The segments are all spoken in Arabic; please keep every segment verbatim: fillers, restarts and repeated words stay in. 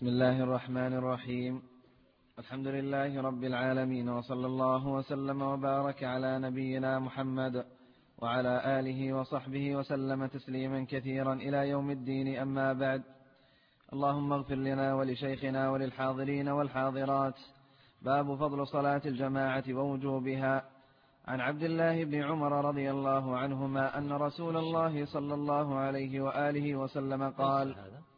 بسم الله الرحمن الرحيم. الحمد لله رب العالمين، وصلى الله وسلم وبارك على نبينا محمد وعلى آله وصحبه وسلم تسليما كثيرا إلى يوم الدين. أما بعد، اللهم اغفر لنا ولشيخنا وللحاضرين والحاضرات. باب فضل صلاة الجماعة ووجوبها. عن عبد الله بن عمر رضي الله عنهما أن رسول الله صلى الله عليه وآله وسلم قال: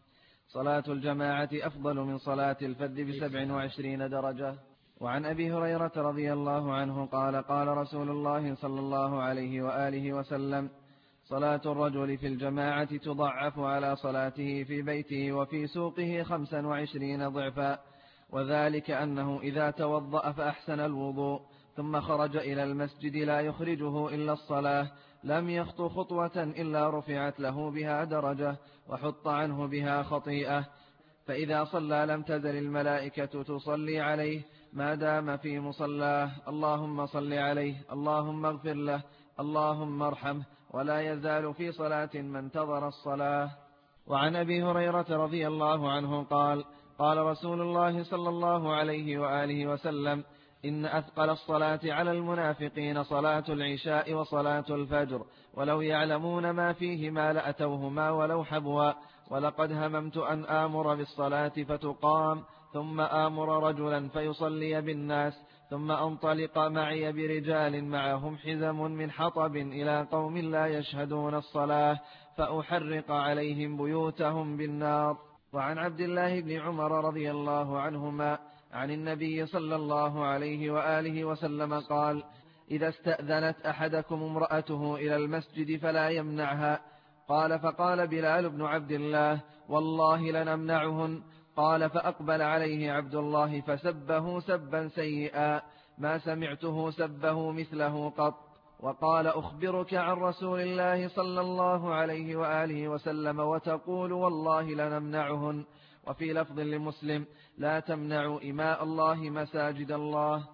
صلاة الجماعة أفضل من صلاة الفذ بسبع وعشرين درجة. وعن أبي هريرة رضي الله عنه قال: قال رسول الله صلى الله عليه وآله وسلم: صلاة الرجل في الجماعة تضعف على صلاته في بيته وفي سوقه خمسا وعشرين ضعفا، وذلك أنه إذا توضأ فأحسن الوضوء ثم خرج إلى المسجد لا يخرجه إلا الصلاة لم يخط خطوة إلا رفعت له بها درجة وحط عنه بها خطيئة، فإذا صلى لم تزل الملائكة تصلي عليه ما دام في مصلاه: اللهم صل عليه، اللهم اغفر له، اللهم ارحمه، ولا يزال في صلاة ما انتظر الصلاة. وعن أبي هريرة رضي الله عنه قال: قال رسول الله صلى الله عليه وآله وسلم: إن أثقل الصلاة على المنافقين صلاة العشاء وصلاة الفجر، ولو يعلمون ما فيهما لأتوهما ولو حبوا، ولقد هممت أن آمر بالصلاة فتقام ثم آمر رجلا فيصلي بالناس ثم أنطلق معي برجال معهم حزم من حطب إلى قوم لا يشهدون الصلاة فأحرق عليهم بيوتهم بالنار. وعن عبد الله بن عمر رضي الله عنهما عن النبي صلى الله عليه وآله وسلم قال: إذا استأذنت أحدكم امرأته إلى المسجد فلا يمنعها. قال: فقال بلال بن عبد الله: والله لنمنعهن. قال: فأقبل عليه عبد الله فسبه سبا سيئا ما سمعته سبه مثله قط، وقال: أخبرك عن رسول الله صلى الله عليه وآله وسلم وتقول والله لنمنعهن. وفي لفظ لمسلم: لا تمنعوا إماء الله مساجد الله.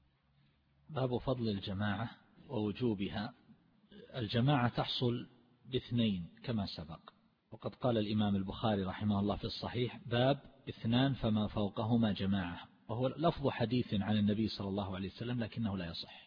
باب فضل الجماعة ووجوبها. الجماعة تحصل باثنين كما سبق، وقد قال الإمام البخاري رحمه الله في الصحيح: باب اثنان فما فوقهما جماعة، وهو لفظ حديث عن النبي صلى الله عليه وسلم لكنه لا يصح،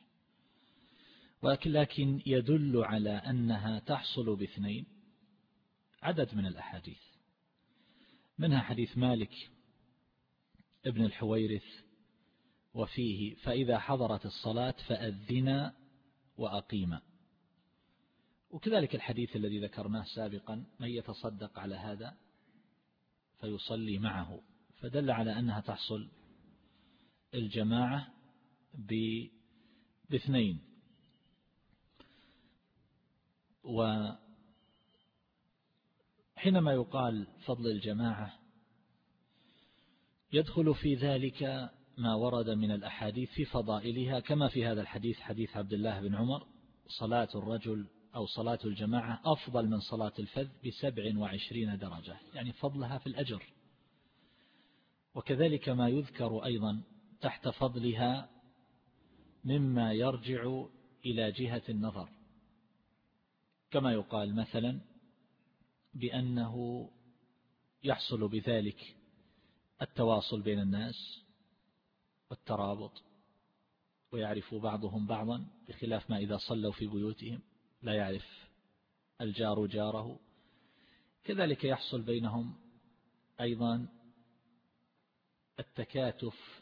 ولكن يدل على أنها تحصل باثنين عدد من الأحاديث، منها حديث مالك ابن الحويرث وفيه: فإذا حضرت الصلاة فأذنا وأقيما. وكذلك الحديث الذي ذكرناه سابقا: من يتصدق على هذا فيصلي معه، فدل على أنها تحصل الجماعة باثنين. وحينما يقال فضل الجماعة يدخل في ذلك ما ورد من الأحاديث في فضائلها، كما في هذا الحديث حديث عبد الله بن عمر: صلاة الرجل أو صلاة الجماعة أفضل من صلاة الفذ بسبع وعشرين درجة، يعني فضلها في الأجر. وكذلك ما يذكر أيضا تحت فضلها مما يرجع إلى جهة النظر، كما يقال مثلا بأنه يحصل بذلك التواصل بين الناس والترابط، ويعرف بعضهم بعضا، بخلاف ما إذا صلوا في بيوتهم لا يعرف الجار جاره. كذلك يحصل بينهم أيضا التكاتف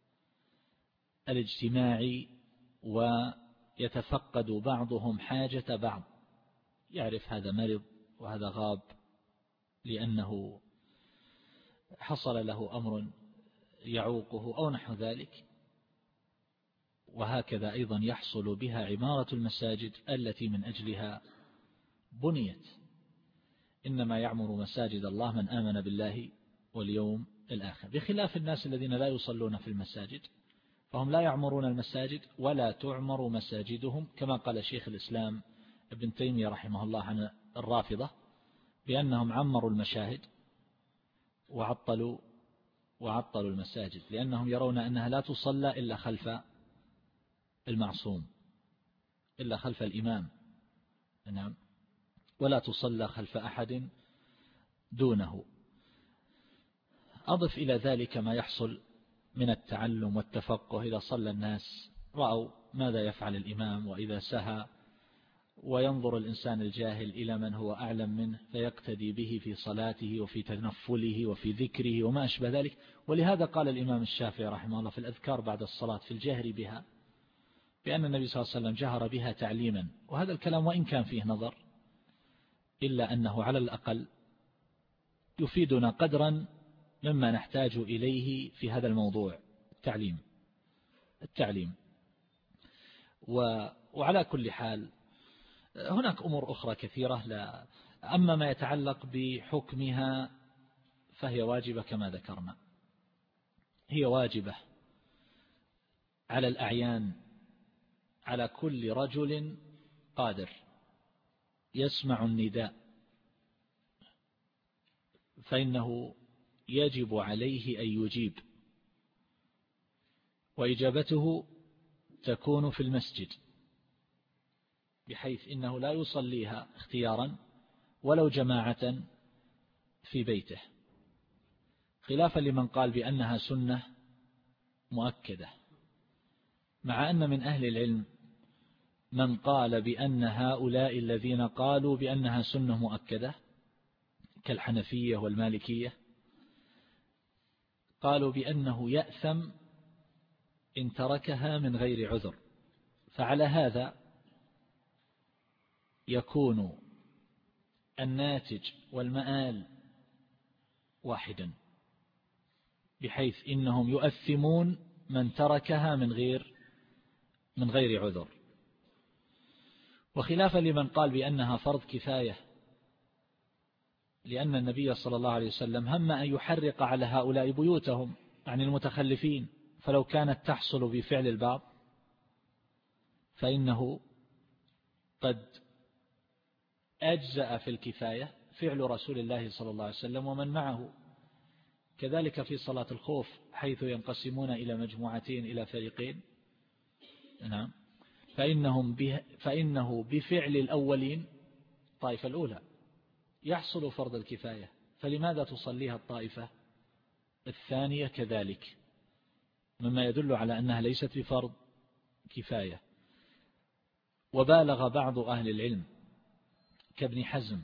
الاجتماعي، ويتفقد بعضهم حاجة بعض، يعرف هذا مرض وهذا غاب لأنه حصل له أمر يعوقه أو نحو ذلك. وهكذا أيضا يحصل بها عمارة المساجد التي من أجلها بنيت. إنما يعمر مساجد الله من آمن بالله واليوم الآخر، بخلاف الناس الذين لا يصلون في المساجد، فهم لا يعمرون المساجد ولا تعمر مساجدهم، كما قال شيخ الإسلام ابن تيمية رحمه الله عن الرافضة بأنهم عمروا المشاهد وعطلوا وعطلوا المساجد، لأنهم يرون أنها لا تصلى إلا خلف المعصوم، إلا خلف الإمام، نعم، ولا تصلى خلف أحد دونه. أضف إلى ذلك ما يحصل من التعلم والتفقه. إذا صلى الناس رأوا ماذا يفعل الإمام وإذا سهى، وينظر الإنسان الجاهل إلى من هو أعلم منه فيقتدي به في صلاته وفي تنفله وفي ذكره وما أشبه ذلك. ولهذا قال الإمام الشافعي رحمه الله في الأذكار بعد الصلاة في الجهر بها بأن النبي صلى الله عليه وسلم جهر بها تعليما. وهذا الكلام وإن كان فيه نظر إلا أنه على الأقل يفيدنا قدرا مما نحتاج إليه في هذا الموضوع، التعليم التعليم وعلى كل حال هناك أمور أخرى كثيرة. لا أما ما يتعلق بحكمها فهي واجبة كما ذكرنا، هي واجبة على الأعيان، على كل رجل قادر يسمع النداء فإنه يجب عليه أن يجيب، وإجابته تكون في المسجد بحيث إنه لا يصليها اختيارا ولو جماعة في بيته، خلافا لمن قال بأنها سنة مؤكدة، مع أن من أهل العلم من قال بأن هؤلاء الذين قالوا بأنها سنة مؤكدة كالحنفية والمالكية قالوا بأنه يأثم إن تركها من غير عذر. فعلى هذا يكون الناتج والمآل واحدا، بحيث إنهم يؤثمون من تركها من غير من غير عذر، وخلافا لمن قال بأنها فرض كفاية، لأن النبي صلى الله عليه وسلم هم أن يحرق على هؤلاء بيوتهم عن المتخلفين، فلو كانت تحصل بفعل البعض فإنه قد أجزأ في الكفاية فعل رسول الله صلى الله عليه وسلم ومن معه. كذلك في صلاة الخوف حيث ينقسمون إلى مجموعتين إلى فريقين، نعم، فإنهم فإنه بفعل الأولين الطائفة الأولى يحصل فرض الكفاية، فلماذا تصليها الطائفة الثانية كذلك؟ مما يدل على أنها ليست بفرض كفاية. وبالغ بعض أهل العلم كابن حزم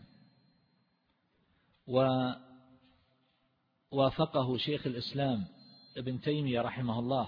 ووافقه شيخ الإسلام ابن تيمية رحمه الله،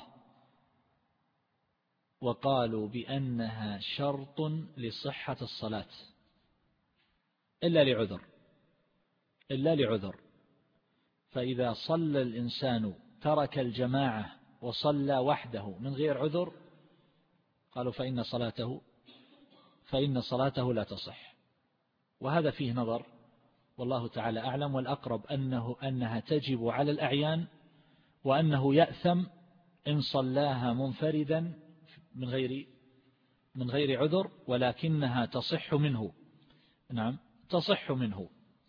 وقالوا بأنها شرط لصحة الصلاة إلا لعذر إلا لعذر فإذا صلى الإنسان ترك الجماعة وصلى وحده من غير عذر قالوا فإن صلاته فإن صلاته لا تصح. وهذا فيه نظر والله تعالى أعلم، والأقرب أنه أنها تجب على الأعيان، وأنه يأثم إن صلاها منفردا من غير من غير عذر، ولكنها تصح منه، نعم تصح منه.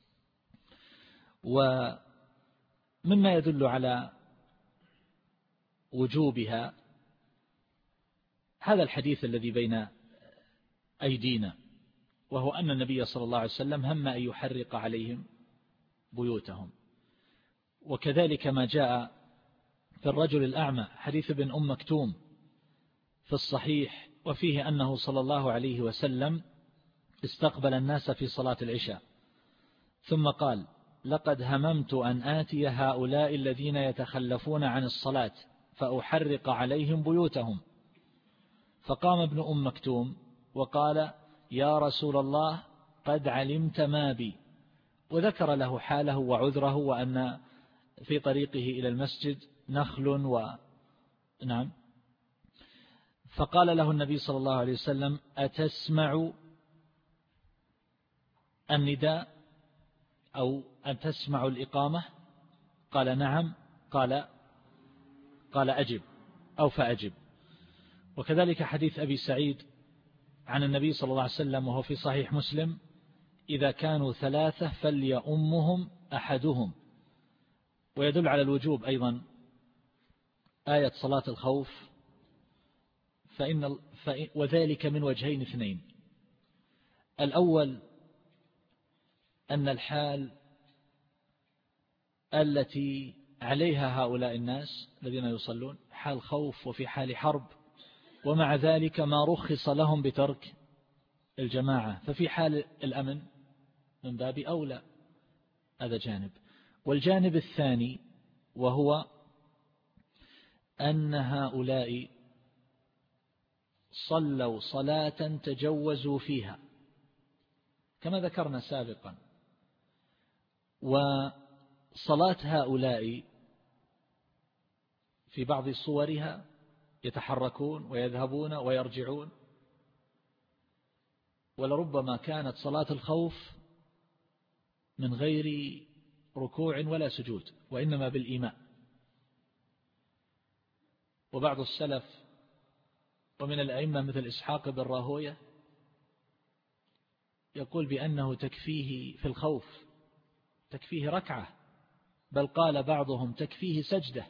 ومما يدل على وجوبها هذا الحديث الذي بين أيدينا، وهو أن النبي صلى الله عليه وسلم هم أن يحرق عليهم بيوتهم. وكذلك ما جاء في الرجل الأعمى حديث ابن أم مكتوم في الصحيح، وفيه أنه صلى الله عليه وسلم استقبل الناس في صلاة العشاء ثم قال: لقد هممت أن آتي هؤلاء الذين يتخلفون عن الصلاة فأحرق عليهم بيوتهم. فقام ابن أم مكتوم وقال: يا رسول الله قد علمت ما بي، وذكر له حاله وعذره، وأن في طريقه إلى المسجد نخل و نعم. فقال له النبي صلى الله عليه وسلم: أتسمع النداء أو أن تسمع الإقامة؟ قال: نعم. قال قال أجب أو فأجب. وكذلك حديث أبي سعيد عن النبي صلى الله عليه وسلم وهو في صحيح مسلم: إذا كانوا ثلاثة فليؤمهم أحدهم. ويدل على الوجوب أيضا آية صلاة الخوف، فإن وذلك من وجهين اثنين: الأول أن الحال التي عليها هؤلاء الناس الذين يصلون حال خوف وفي حال حرب، ومع ذلك ما رخص لهم بترك الجماعة، ففي حال الأمن من باب أولى. هذا جانب. والجانب الثاني وهو أن هؤلاء صلوا صلاة تجوزوا فيها كما ذكرنا سابقا، وصلاة هؤلاء في بعض صورها يتحركون ويذهبون ويرجعون، ولربما كانت صلاة الخوف من غير ركوع ولا سجود وإنما بالإيماء. وبعض السلف ومن الأئمة مثل إسحاق بن راهوية يقول بأنه تكفيه في الخوف تكفيه ركعة، بل قال بعضهم تكفيه سجدة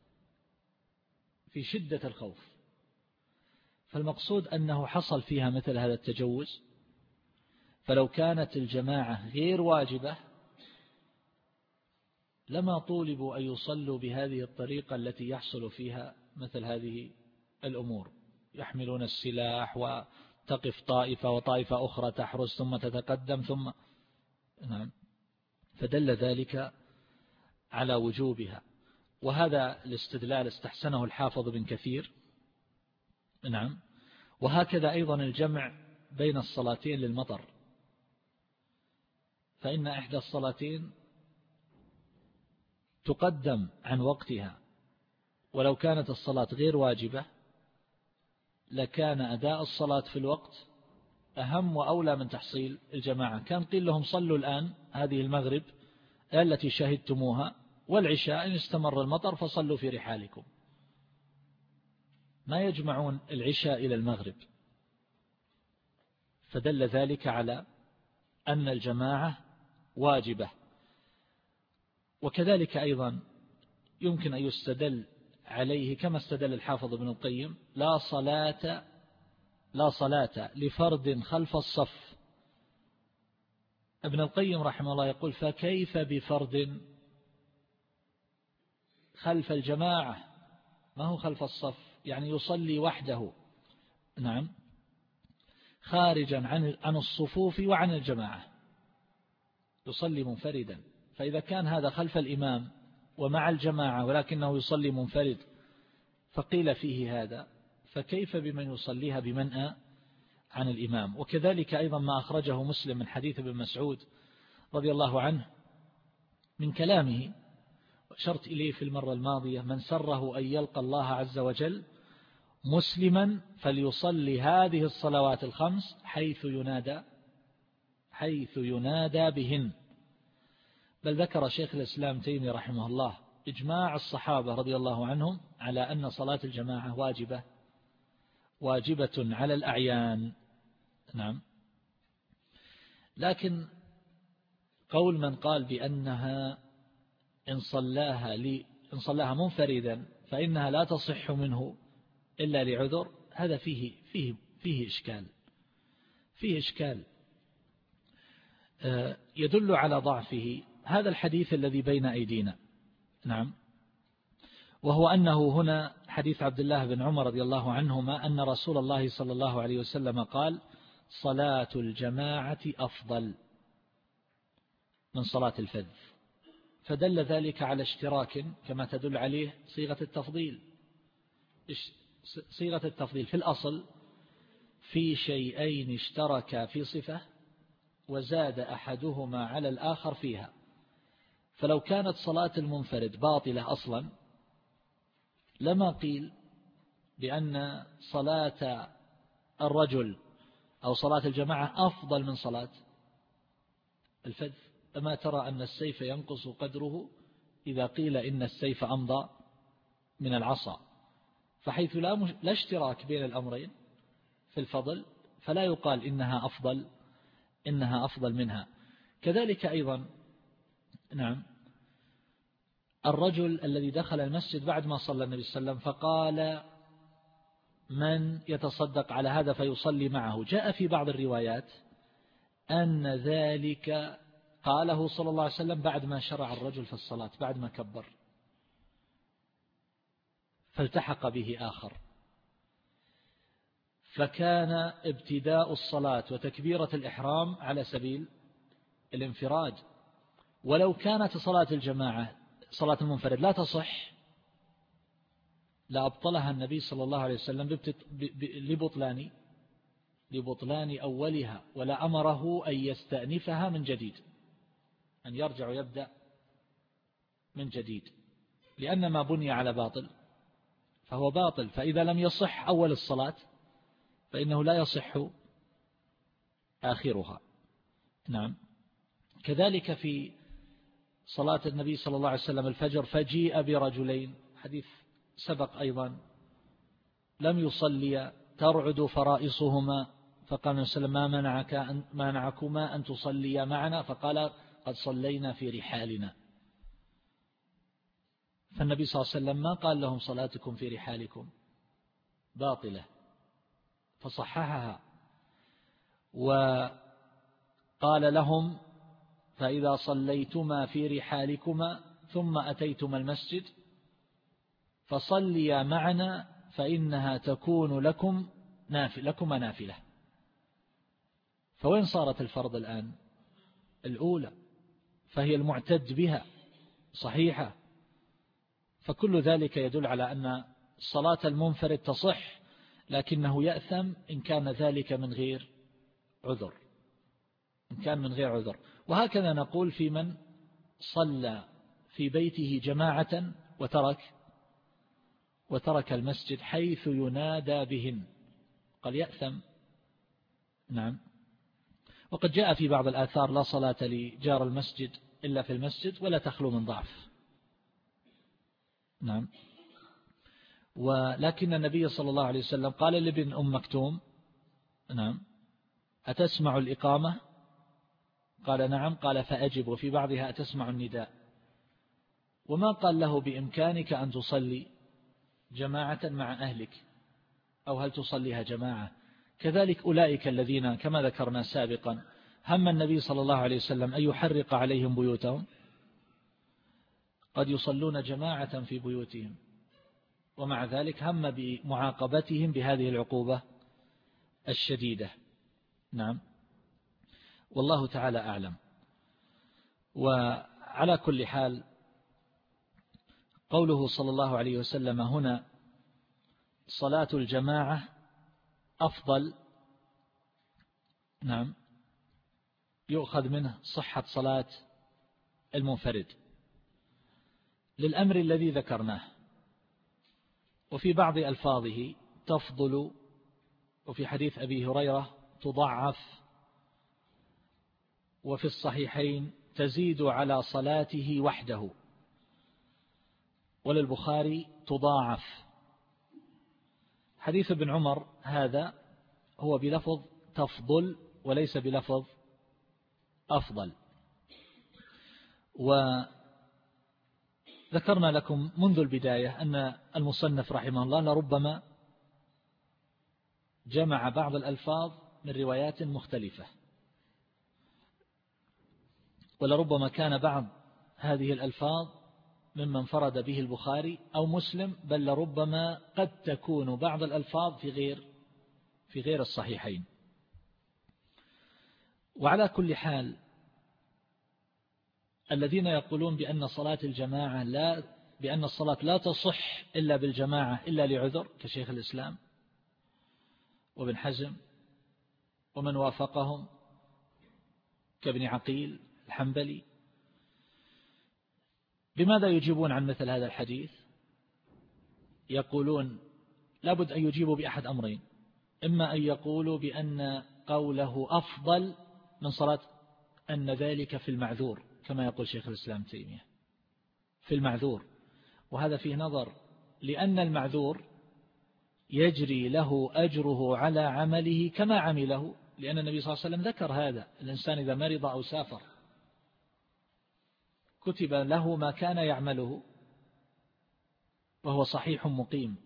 في شدة الخوف. فالمقصود أنه حصل فيها مثل هذا التجوز، فلو كانت الجماعة غير واجبة لما طولبوا أن يصلوا بهذه الطريقة التي يحصل فيها مثل هذه الأمور، يحملون السلاح وتقف طائفة وطائفة أخرى تحرس ثم تتقدم ثم نعم، فدل ذلك على وجوبها. وهذا الاستدلال استحسنه الحافظ بن كثير. نعم. وهكذا أيضا الجمع بين الصلاتين للمطر، فإن إحدى الصلاتين تقدم عن وقتها، ولو كانت الصلاة غير واجبة لكان أداء الصلاة في الوقت أهم وأولى من تحصيل الجماعة. كان قيل لهم صلوا الآن هذه المغرب التي شهدتموها، والعشاء إن استمر المطر فصلوا في رحالكم. ما يجمعون العشاء إلى المغرب، فدل ذلك على أن الجماعة واجبة. وكذلك أيضا يمكن أن يستدل عليه كما استدل الحافظ ابن القيم: لا صلاة لا صلاة لفرد خلف الصف. ابن القيم رحمه الله يقول: فكيف بفرد خلف الجماعة؟ ما هو خلف الصف، يعني يصلي وحده، نعم، خارجا عن عن الصفوف وعن الجماعة، يصلي منفردا. فإذا كان هذا خلف الإمام ومع الجماعة ولكنه يصلي منفرد فقيل فيه هذا، فكيف بمن يصليها بمنأى عن الإمام؟ وكذلك أيضا ما أخرجه مسلم من حديث ابن مسعود رضي الله عنه من كلامه، وأشرت إليه في المرة الماضية: من سره أن يلقى الله عز وجل مسلما فليصلي هذه الصلوات الخمس حيث ينادى حيث ينادى بهن. بل ذكر شيخ الإسلام تيمية رحمه الله إجماع الصحابة رضي الله عنهم على أن صلاة الجماعة واجبة واجبة على الأعيان. نعم. لكن قول من قال بأنها إن صلاها لي إن صلاها منفردا فإنها لا تصح منه إلا لعذر، هذا فيه فيه فيه إشكال فيه إشكال يدل على ضعفه هذا الحديث الذي بين أيدينا. نعم. وهو أنه هنا حديث عبد الله بن عمر رضي الله عنهما أن رسول الله صلى الله عليه وسلم قال: صلاة الجماعة أفضل من صلاة الفذ. فدل ذلك على اشتراك كما تدل عليه صيغة التفضيل. صيغة التفضيل في الأصل في شيئين اشتركا في صفة وزاد أحدهما على الآخر فيها. فلو كانت صلاة المنفرد باطلة أصلا لما قيل بأن صلاة الرجل أو صلاة الجماعة أفضل من صلاة الفذ. أما ترى أن السيف ينقص قدره إذا قيل إن السيف أمضى من العصا، فحيث لا, مش... لا اشتراك بين الأمرين في الفضل فلا يقال إنها أفضل إنها أفضل منها. كذلك أيضا نعم الرجل الذي دخل المسجد بعد ما صلى النبي صلى الله عليه وسلم فقال: من يتصدق على هذا فيصلي معه. جاء في بعض الروايات أن ذلك قاله صلى الله عليه وسلم بعد ما شرع الرجل في الصلاة، بعد ما كبر. فالتحق به آخر، فكان ابتداء الصلاة وتكبيرة الإحرام على سبيل الانفراد. ولو كانت صلاة الجماعة صلاة المنفرد لا تصح لأبطلها النبي صلى الله عليه وسلم لبطلان لبطلان أولها، ولا أمره أن يستأنفها من جديد، أن يرجع ويبدأ من جديد، لأن ما بني على باطل فهو باطل. فإذا لم يصح أول الصلاة فإنه لا يصح آخرها. نعم. كذلك في صلاة النبي صلى الله عليه وسلم الفجر، فجيء برجلين، حديث سبق أيضا، لم يصلي ترعد فرائصهما، فقال النبي صلى الله عليه وسلم ما منعك أن ما منعكما أن تصليا معنا؟ فقال قد صلينا في رحالنا. فالنبي صلى الله عليه وسلم ما قال لهم صلاتكم في رحالكم باطلة، فصححها، وقال لهم فإذا صليتما في رحالكما ثم أتيتما المسجد فصليا معنا فإنها تكون لكم نافلة لكم نافلة. فوين صارت الفرض الآن؟ الأولى، فهي المعتد بها صحيحة. فكل ذلك يدل على أن صلاة المنفرد تصح، لكنه يأثم إن كان ذلك من غير عذر، إن كان من غير عذر. وهكذا نقول في من صلى في بيته جماعة وترك وترك المسجد حيث ينادى بهن، قال يأثم. نعم. وقد جاء في بعض الآثار لا صلاة لجار المسجد إلا في المسجد ولا تخلو من ضعف. نعم. ولكن النبي صلى الله عليه وسلم قال لابن أم مكتوم نعم أتسمع الإقامة؟ قال نعم. قال فأجب. وفي بعضها أتسمع النداء. وما قال له بإمكانك أن تصلي جماعة مع أهلك، أو هل تصليها جماعة. كذلك أولئك الذين كما ذكرنا سابقا هم النبي صلى الله عليه وسلم أن يحرق عليهم بيوتهم، قد يصلون جماعة في بيوتهم، ومع ذلك هم بمعاقبتهم بهذه العقوبة الشديدة. نعم. والله تعالى أعلم. وعلى كل حال قوله صلى الله عليه وسلم هنا صلاة الجماعة أفضل، نعم، يؤخذ منه صحة صلاة المنفرد للأمر الذي ذكرناه. وفي بعض ألفاظه تفضل، وفي حديث أبي هريرة تضعف، وفي الصحيحين تزيد على صلاته وحده، وللبخاري تضاعف. حديث ابن عمر هذا هو بلفظ تفضل وليس بلفظ أفضل. وذكرنا لكم منذ البداية أن المصنف رحمه الله لربما جمع بعض الألفاظ من روايات مختلفة، ولربما كان بعض هذه الألفاظ ممن انفرد به البخاري أو مسلم، بل لربما قد تكون بعض الألفاظ في غير في غير الصحيحين. وعلى كل حال الذين يقولون بأن صلاة الجماعة لا بأن الصلاة لا تصح إلا بالجماعة إلا لعذر كشيخ الإسلام وابن حزم ومن وافقهم كابن عقيل الحنبلي، بماذا يجيبون عن مثل هذا الحديث؟ يقولون لابد أن يجيبوا بأحد أمرين: إما أن يقولوا بأن قوله أفضل من صلاة أن ذلك في المعذور، كما يقول شيخ الإسلام تيمية في المعذور، وهذا فيه نظر، لأن المعذور يجري له أجره على عمله كما عمله، لأن النبي صلى الله عليه وسلم ذكر هذا: الإنسان إذا مرض أو سافر كتب له ما كان يعمله وهو صحيح مقيم.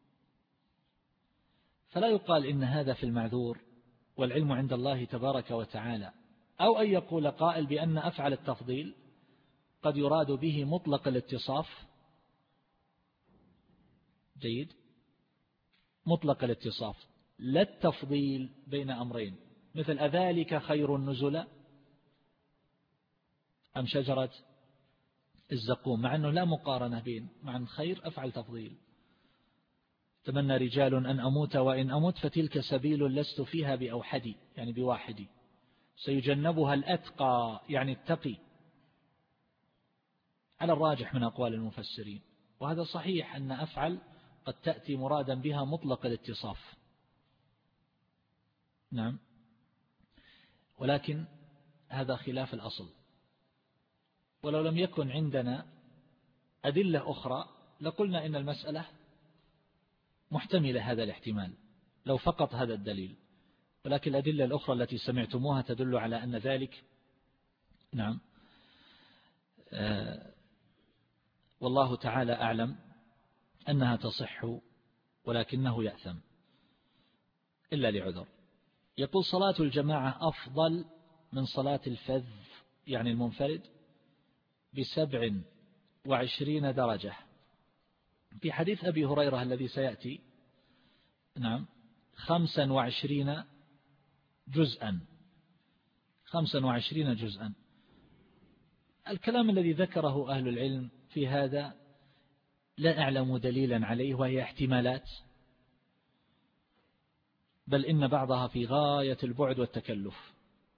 فلا يقال إن هذا في المعذور والعلم عند الله تبارك وتعالى. أو أن يقول قائل بأن أفعل التفضيل قد يراد به مطلق الاتصاف جيد، مطلق الاتصاف، لا التفضيل بين أمرين، مثل أذلك خير نزلا أم شجرة الزقوم، مع أنه لا مقارنة بين مع الخير أفعل تفضيل. تمنى رجال أن أموت وإن أموت فتلك سبيل لست فيها بأوحدي، يعني بواحدي، سيجنبها الأتقى يعني التقي، على الراجح من أقوال المفسرين. وهذا صحيح أن أفعل قد تأتي مرادا بها مطلق الاتصاف، نعم، ولكن هذا خلاف الأصل. ولو لم يكن عندنا أدلة أخرى لقلنا إن المسألة محتملة هذا الاحتمال لو فقط هذا الدليل، ولكن الأدلة الأخرى التي سمعتموها تدل على أن ذلك، نعم، آه والله تعالى أعلم أنها تصح، ولكنه يأثم إلا لعذر. يقول صلاة الجماعة أفضل من صلاة الفذ يعني المنفرد بسبع وعشرين درجة، في حديث أبي هريرة الذي سيأتي، نعم، خمسا وعشرين جزءا، خمسا وعشرين جزءا. الكلام الذي ذكره أهل العلم في هذا لا أعلم دليلا عليه، وهي احتمالات، بل إن بعضها في غاية البعد والتكلف،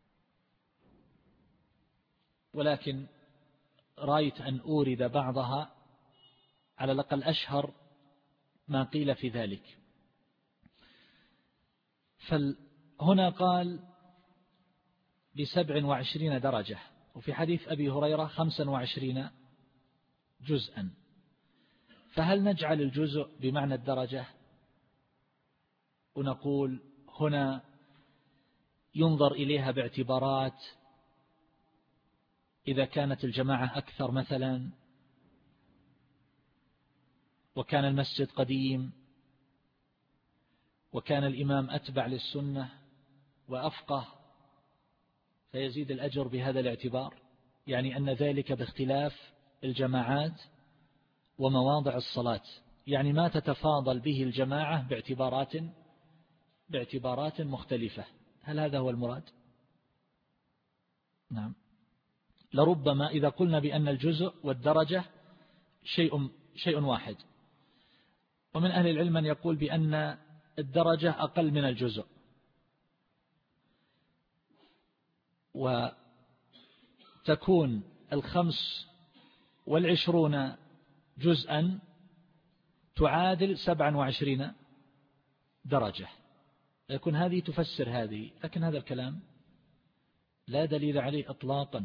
ولكن رأيت أن أورد بعضها على الأقل أشهر ما قيل في ذلك. فهنا قال بسبع وعشرين درجة، وفي حديث أبي هريرة خمسا وعشرين جزءا، فهل نجعل الجزء بمعنى الدرجة ونقول هنا ينظر إليها باعتبارات إذا كانت الجماعة أكثر مثلا، وكان المسجد قديم، وكان الإمام أتبع للسنة وأفقه، فيزيد الأجر بهذا الاعتبار، يعني أن ذلك باختلاف الجماعات ومواضع الصلاة، يعني ما تتفاضل به الجماعة باعتبارات باعتبارات مختلفة. هل هذا هو المراد؟ نعم، لربما إذا قلنا بأن الجزء والدرجة شيء شيء واحد، ومن أهل العلم من يقول بأن الدرجة أقل من الجزء، وتكون الخمس والعشرون جزءا تعادل سبعا وعشرين درجة، يكون هذه تفسر هذه، لكن هذا الكلام لا دليل عليه إطلاقا،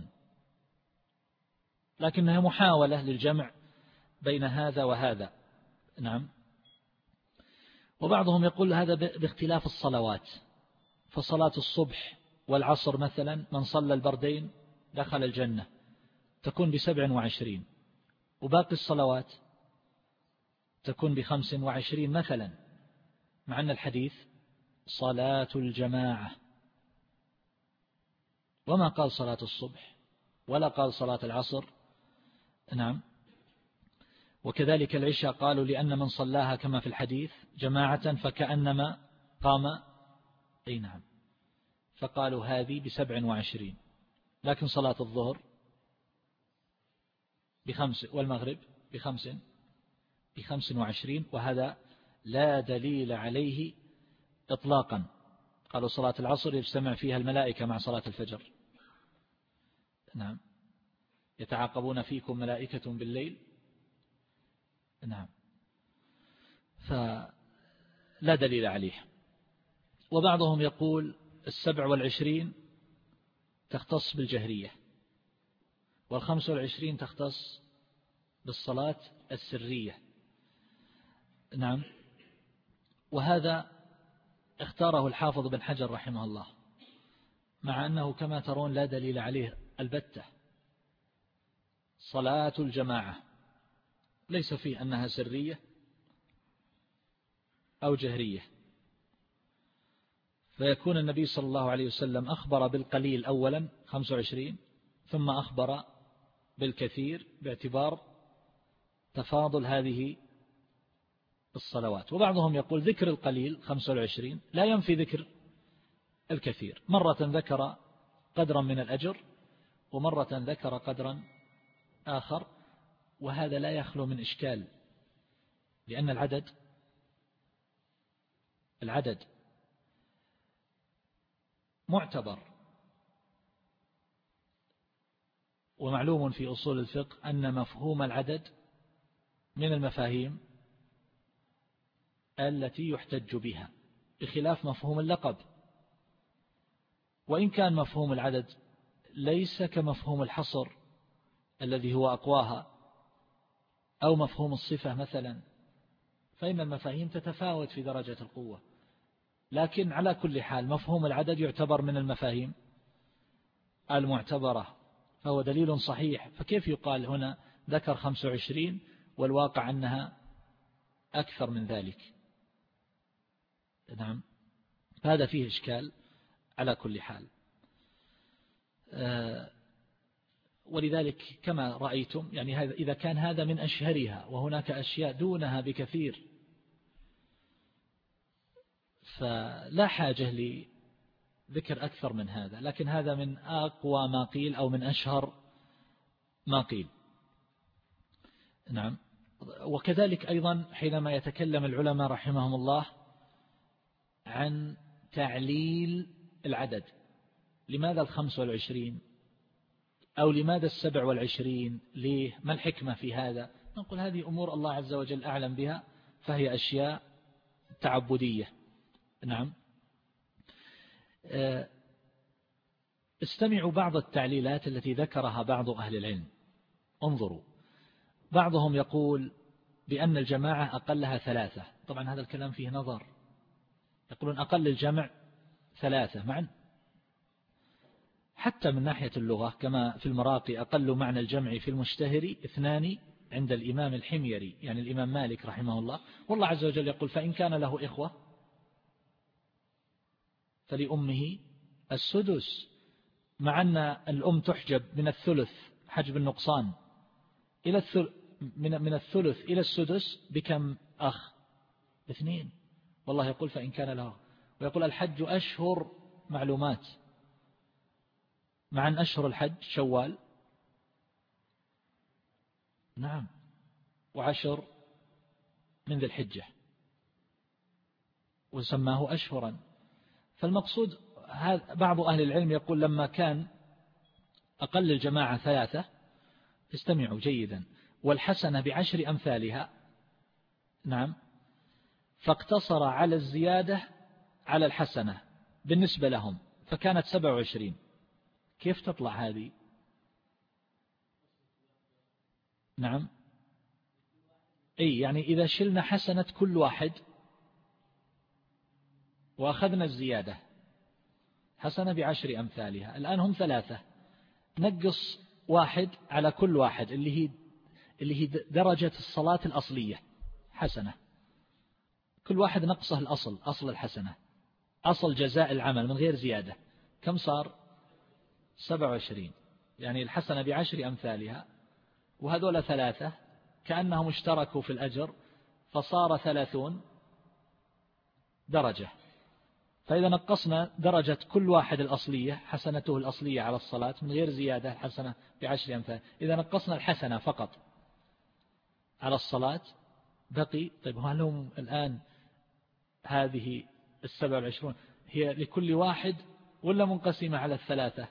لكنها محاولة للجمع بين هذا وهذا، نعم. وبعضهم يقول هذا باختلاف الصلوات، فصلاة الصبح والعصر مثلا من صلى البردين دخل الجنة تكون بسبع وعشرين، وباقي الصلوات تكون بخمس وعشرين مثلا، مع أن الحديث صلاة الجماعة، وما قال صلاة الصبح ولا قال صلاة العصر، نعم. وكذلك العشاء قالوا لأن من صلاها كما في الحديث جماعة فكأنما قام، أي نعم، فقالوا هذه بسبع وعشرين، لكن صلاة الظهر بخمس والمغرب بخمس بخمس وعشرين، وهذا لا دليل عليه إطلاقا. قالوا صلاة العصر يجتمع فيها الملائكة مع صلاة الفجر، نعم، يتعاقبون فيكم ملائكة بالليل، نعم، فلا دليل عليه. وبعضهم يقول السبع والعشرين تختص بالجهرية، والخمس والعشرين تختص بالصلاة السرية، نعم. وهذا اختاره الحافظ بن حجر رحمه الله، مع أنه كما ترون لا دليل عليه البتة. صلاة الجماعة ليس فيه أنها سرية أو جهرية، فيكون النبي صلى الله عليه وسلم أخبر بالقليل أولا خمس وعشرين، ثم أخبر بالكثير باعتبار تفاضل هذه الصلوات. وبعضهم يقول ذكر القليل خمسة والعشرين لا ينفي ذكر الكثير، مرة ذكر قدرا من الأجر ومرة ذكر قدرا آخر، وهذا لا يخلو من إشكال، لأن العدد العدد معتبر، ومعلوم في أصول الفقه أن مفهوم العدد من المفاهيم التي يحتج بها، بخلاف مفهوم اللقب، وإن كان مفهوم العدد ليس كمفهوم الحصر الذي هو أقواها أو مفهوم الصفة مثلا، فإن المفاهيم تتفاوت في درجة القوة، لكن على كل حال مفهوم العدد يعتبر من المفاهيم المعتبرة، فهو دليل صحيح. فكيف يقال هنا ذكر خمسة وعشرين والواقع أنها أكثر من ذلك؟ نعم، هذا فيه إشكال على كل حال. ولذلك كما رأيتم يعني إذا كان هذا من أشهرها وهناك أشياء دونها بكثير، فلا حاجة لذكر أكثر من هذا، لكن هذا من أقوى ما قيل أو من أشهر ما قيل. نعم. وكذلك أيضا حينما يتكلم العلماء رحمهم الله عن تعليل العدد، لماذا الخمس والعشرين أو لماذا السبع والعشرين؟ ليه؟ ما الحكمة في هذا؟ نقول هذه أمور الله عز وجل أعلم بها، فهي أشياء تعبدية. نعم. استمعوا بعض التعليلات التي ذكرها بعض أهل العلم. انظروا، بعضهم يقول بأن الجماعة أقلها ثلاثة، طبعا هذا الكلام فيه نظر، يقولون أقل الجمع ثلاثة معا، حتى من ناحية اللغة كما في المراقي أقل معنى الجمع في المشتهر اثنان عند الإمام الحميري، يعني الإمام مالك رحمه الله، والله عز وجل يقول فإن كان له إخوة فلأمه السدس، مع أن الأم تحجب من الثلث حجب النقصان إلى الثلث، من الثلث إلى السدس بكم أخ؟ اثنين، والله يقول فإن كان له. ويقول الحج أشهر معلومات، مع أن أشهر الحج شوال نعم وعشر من ذي الحجة وسماه أشهرا. فالمقصود بعض أهل العلم يقول لما كان أقل الجماعة ثلاثة، استمعوا جيدا، والحسنة بعشر أمثالها، نعم، فاقتصر على الزيادة على الحسنة بالنسبة لهم فكانت سبع وعشرين. كيف تطلع هذه؟ نعم، أي يعني إذا شلنا حسنة كل واحد وأخذنا الزيادة حسنة بعشر أمثالها، الآن هم ثلاثة، نقص واحد على كل واحد اللي هي اللي هي درجة الصلاة الأصلية حسنة، كل واحد نقصه الأصل، أصل الحسنة، أصل جزاء العمل من غير زيادة، كم صار؟ سبع وعشرين، يعني الحسنة بعشر أمثالها، وهذول ثلاثة كأنهم اشتركوا في الأجر فصار ثلاثون درجة. فإذا نقصنا درجة كل واحد الأصلية حسنته الأصلية على الصلاة من غير زيادة حسنة بعشر أمثال، إذا نقصنا الحسنة فقط على الصلاة بقي. طيب هل هم الآن هذه السبع والعشرون هي لكل واحد ولا منقسمة على الثلاثة؟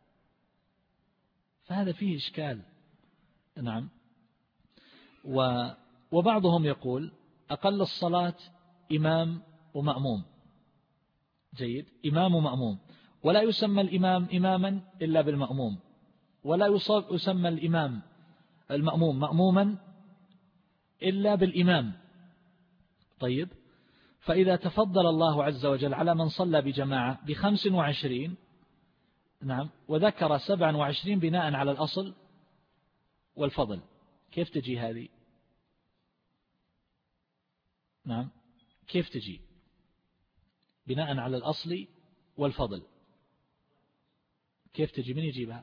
فهذا فيه إشكال. نعم. وبعضهم يقول أقل الصلاة إمام ومأموم، جيد، إمام ومأموم، ولا يسمى الإمام إماما إلا بالمأموم، ولا يسمى الإمام المأموم مأموما إلا بالإمام. طيب، فإذا تفضل الله عز وجل على من صلى بجماعة بخمس وعشرين، نعم، وذكر سبع وعشرين بناء على الأصل والفضل، كيف تجي هذه؟ نعم، كيف تجي بناء على الأصل والفضل؟ كيف تجي؟ من يجيبها؟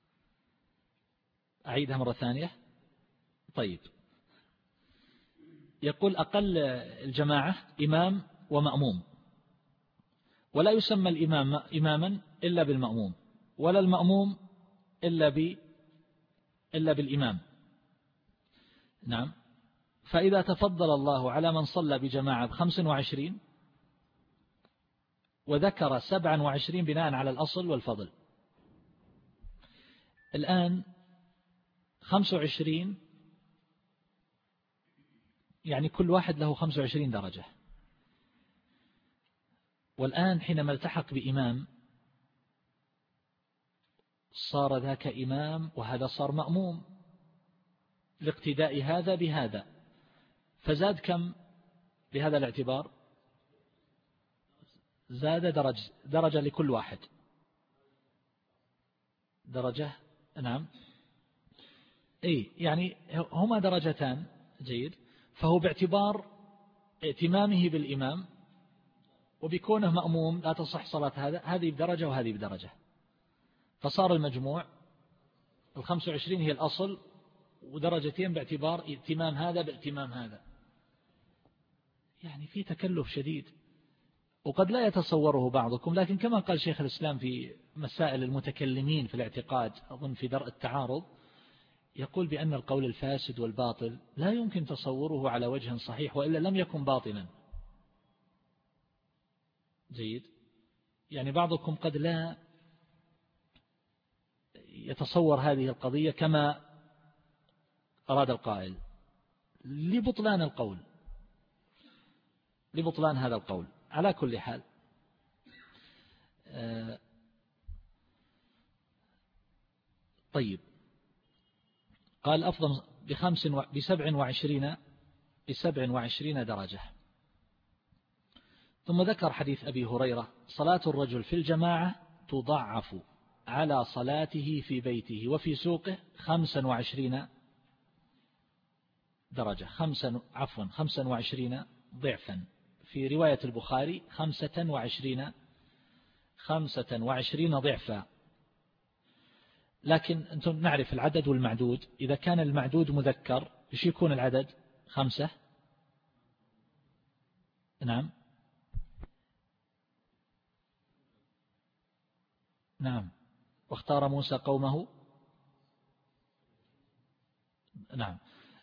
أعيدها مرة ثانية. طيب، يقول أقل الجماعة إمام ومأموم، ولا يسمى الإمام إماما إلا بالمأموم، ولا المأموم إلا ب إلا بالإمام. نعم. فإذا تفضل الله على من صلى بجماعة بخمس وعشرين وذكر سبعا وعشرين بناء على الأصل والفضل، الآن خمس وعشرين يعني كل واحد له خمس وعشرين درجة. والآن حينما التحق بإمام صار ذاك إمام وهذا صار مأموم لاقتداء هذا بهذا، فزاد كم بهذا الاعتبار؟ زاد درجة, درجة لكل واحد، درجة. نعم. أي يعني هما درجتان. جيد. فهو باعتبار ائتمامه بالإمام وبكونه مأموم لا تصح صلاة هذا، هذه بدرجة وهذه بدرجة، فصار المجموع الخمس وعشرين هي الأصل ودرجتين باعتبار ائتمام هذا بائتمام هذا. يعني في تكلف شديد وقد لا يتصوره بعضكم، لكن كما قال شيخ الإسلام في مسائل المتكلمين في الاعتقاد أظن في درء التعارض، يقول بأن القول الفاسد والباطل لا يمكن تصوره على وجه صحيح وإلا لم يكن باطلا. جيد. يعني بعضكم قد لا يتصور هذه القضية كما أراد القائل لبطلان القول، لبطلان هذا القول. على كل حال طيب، قال أفضل بخمس بسبع وعشرين بسبع وعشرين درجة. ثم ذكر حديث أبي هريرة: صلاة الرجل في الجماعة تضعف على صلاته في بيته وفي سوقه خمسا وعشرين درجة، خمسا عفوا خمسا وعشرين ضعفا. في رواية البخاري خمسة وعشرين خمسة وعشرين ضعفا. لكن أنتم نعرف العدد والمعدود، إذا كان المعدود مذكر إيش يكون العدد؟ خمسة. نعم نعم. واختار موسى قومه. نعم.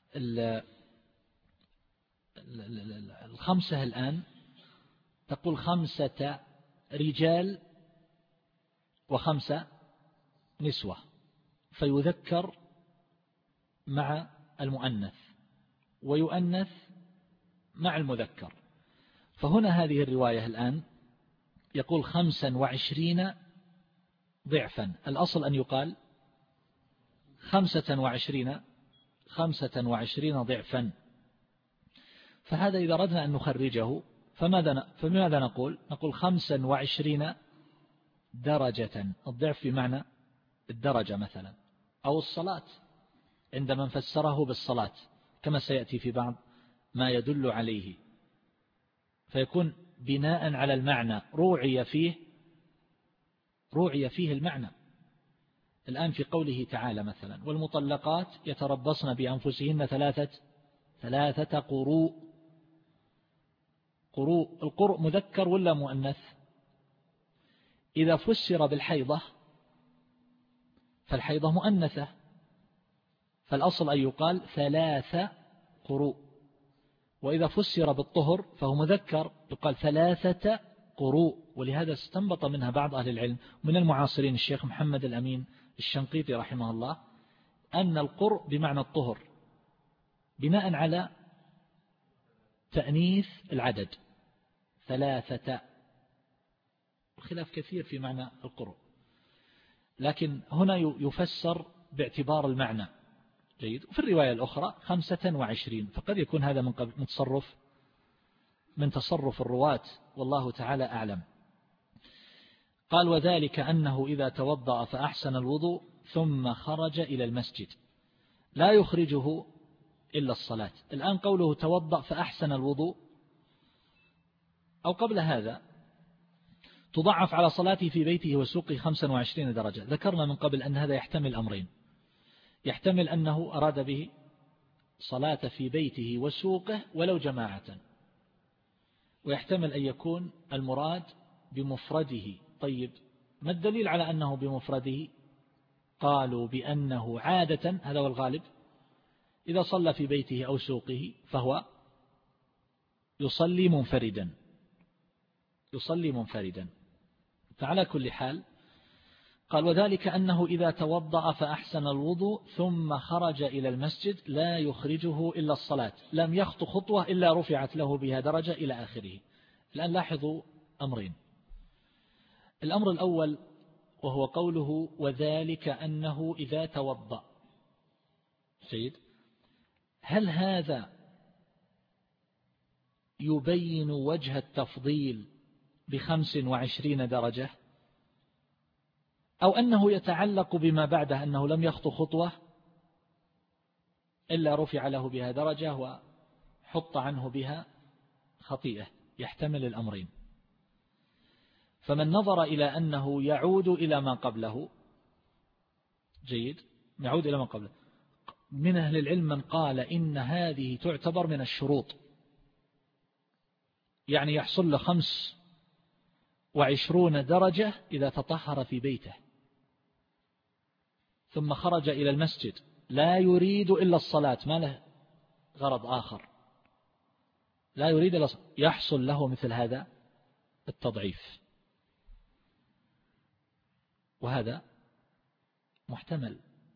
الخمسة الآن تقول خمسة رجال وخمسة نسوة، فيذكر مع المؤنث ويؤنث مع المذكر. فهنا هذه الرواية الآن يقول خمسا وعشرين ضعفا، الأصل أن يقال خمسة وعشرين خمسة وعشرين ضعفا. فهذا إذا أردنا أن نخرجه فماذا فماذا نقول؟ نقول خمسا وعشرين درجة، الضعف بمعنى الدرجة مثلا، أو الصلاة عندما فسره بالصلاة كما سيأتي في بعض ما يدل عليه، فيكون بناء على المعنى روعي فيه روعي فيه المعنى. الآن في قوله تعالى مثلا: والمطلقات يتربصن بأنفسهن ثلاثة ثلاثة قروء. قروء، القرء مذكر ولا مؤنث؟ إذا فسر بالحيضة فالحيضة مؤنثة، فالأصل أن يقال ثلاثة قروء. وإذا فسر بالطهر فهو مذكر يقال ثلاثة قروء. ولهذا استنبط منها بعض أهل العلم من المعاصرين الشيخ محمد الأمين الشنقيطي رحمه الله أن القرء بمعنى الطهر بناء على تأنيث العدد ثلاثة. الخلاف كثير في معنى القرء، لكن هنا يفسر باعتبار المعنى. جيد. وفي الرواية الأخرى خمسة وعشرين، فقد يكون هذا من تصرف من تصرف الرواة والله تعالى أعلم. قال: وذلك أنه إذا توضأ فأحسن الوضوء ثم خرج إلى المسجد لا يخرجه إلا الصلاة. الآن قوله توضأ فأحسن الوضوء أو قبل هذا تضعف على صلاته في بيته وسوقه خمسا وعشرين درجة. ذكرنا من قبل أن هذا يحتمل أمرين: يحتمل أنه أراد به الصلاة في بيته وسوقه ولو جماعة، ويحتمل أن يكون المراد بمفرده. طيب ما الدليل على أنه بمفرده؟ قالوا بأنه عادة، هذا هو الغالب، إذا صلى في بيته أو سوقه فهو يصلي منفردا يصلي منفردا فعلى كل حال قال وذلك أنه إذا توضأ فأحسن الوضوء ثم خرج إلى المسجد لا يخرجه إلا الصلاة، لم يخط خطوة إلا رفعت له بها درجة إلى آخره. الآن لاحظوا أمرين. الأمر الأول وهو قوله وذلك أنه إذا توضأ. جيد. هل هذا يبين وجه التفضيل بخمس وعشرين درجة، أو أنه يتعلق بما بعده أنه لم يخطو خطوة إلا رفع له بها درجة وحط عنه بها خطيئة؟ يحتمل الأمرين. فمن نظر إلى أنه يعود إلى ما قبله، جيد، يعود إلى ما قبله، من أهل العلم من قال إن هذه تعتبر من الشروط، يعني يحصل له خمس وعشرون درجة إذا تطهر في بيته ثم خرج إلى المسجد لا يريد إلا الصلاة، ما له غرض آخر، لا يريد إلا الصلاة، يحصل له مثل هذا التضعيف، وهذا محتمل.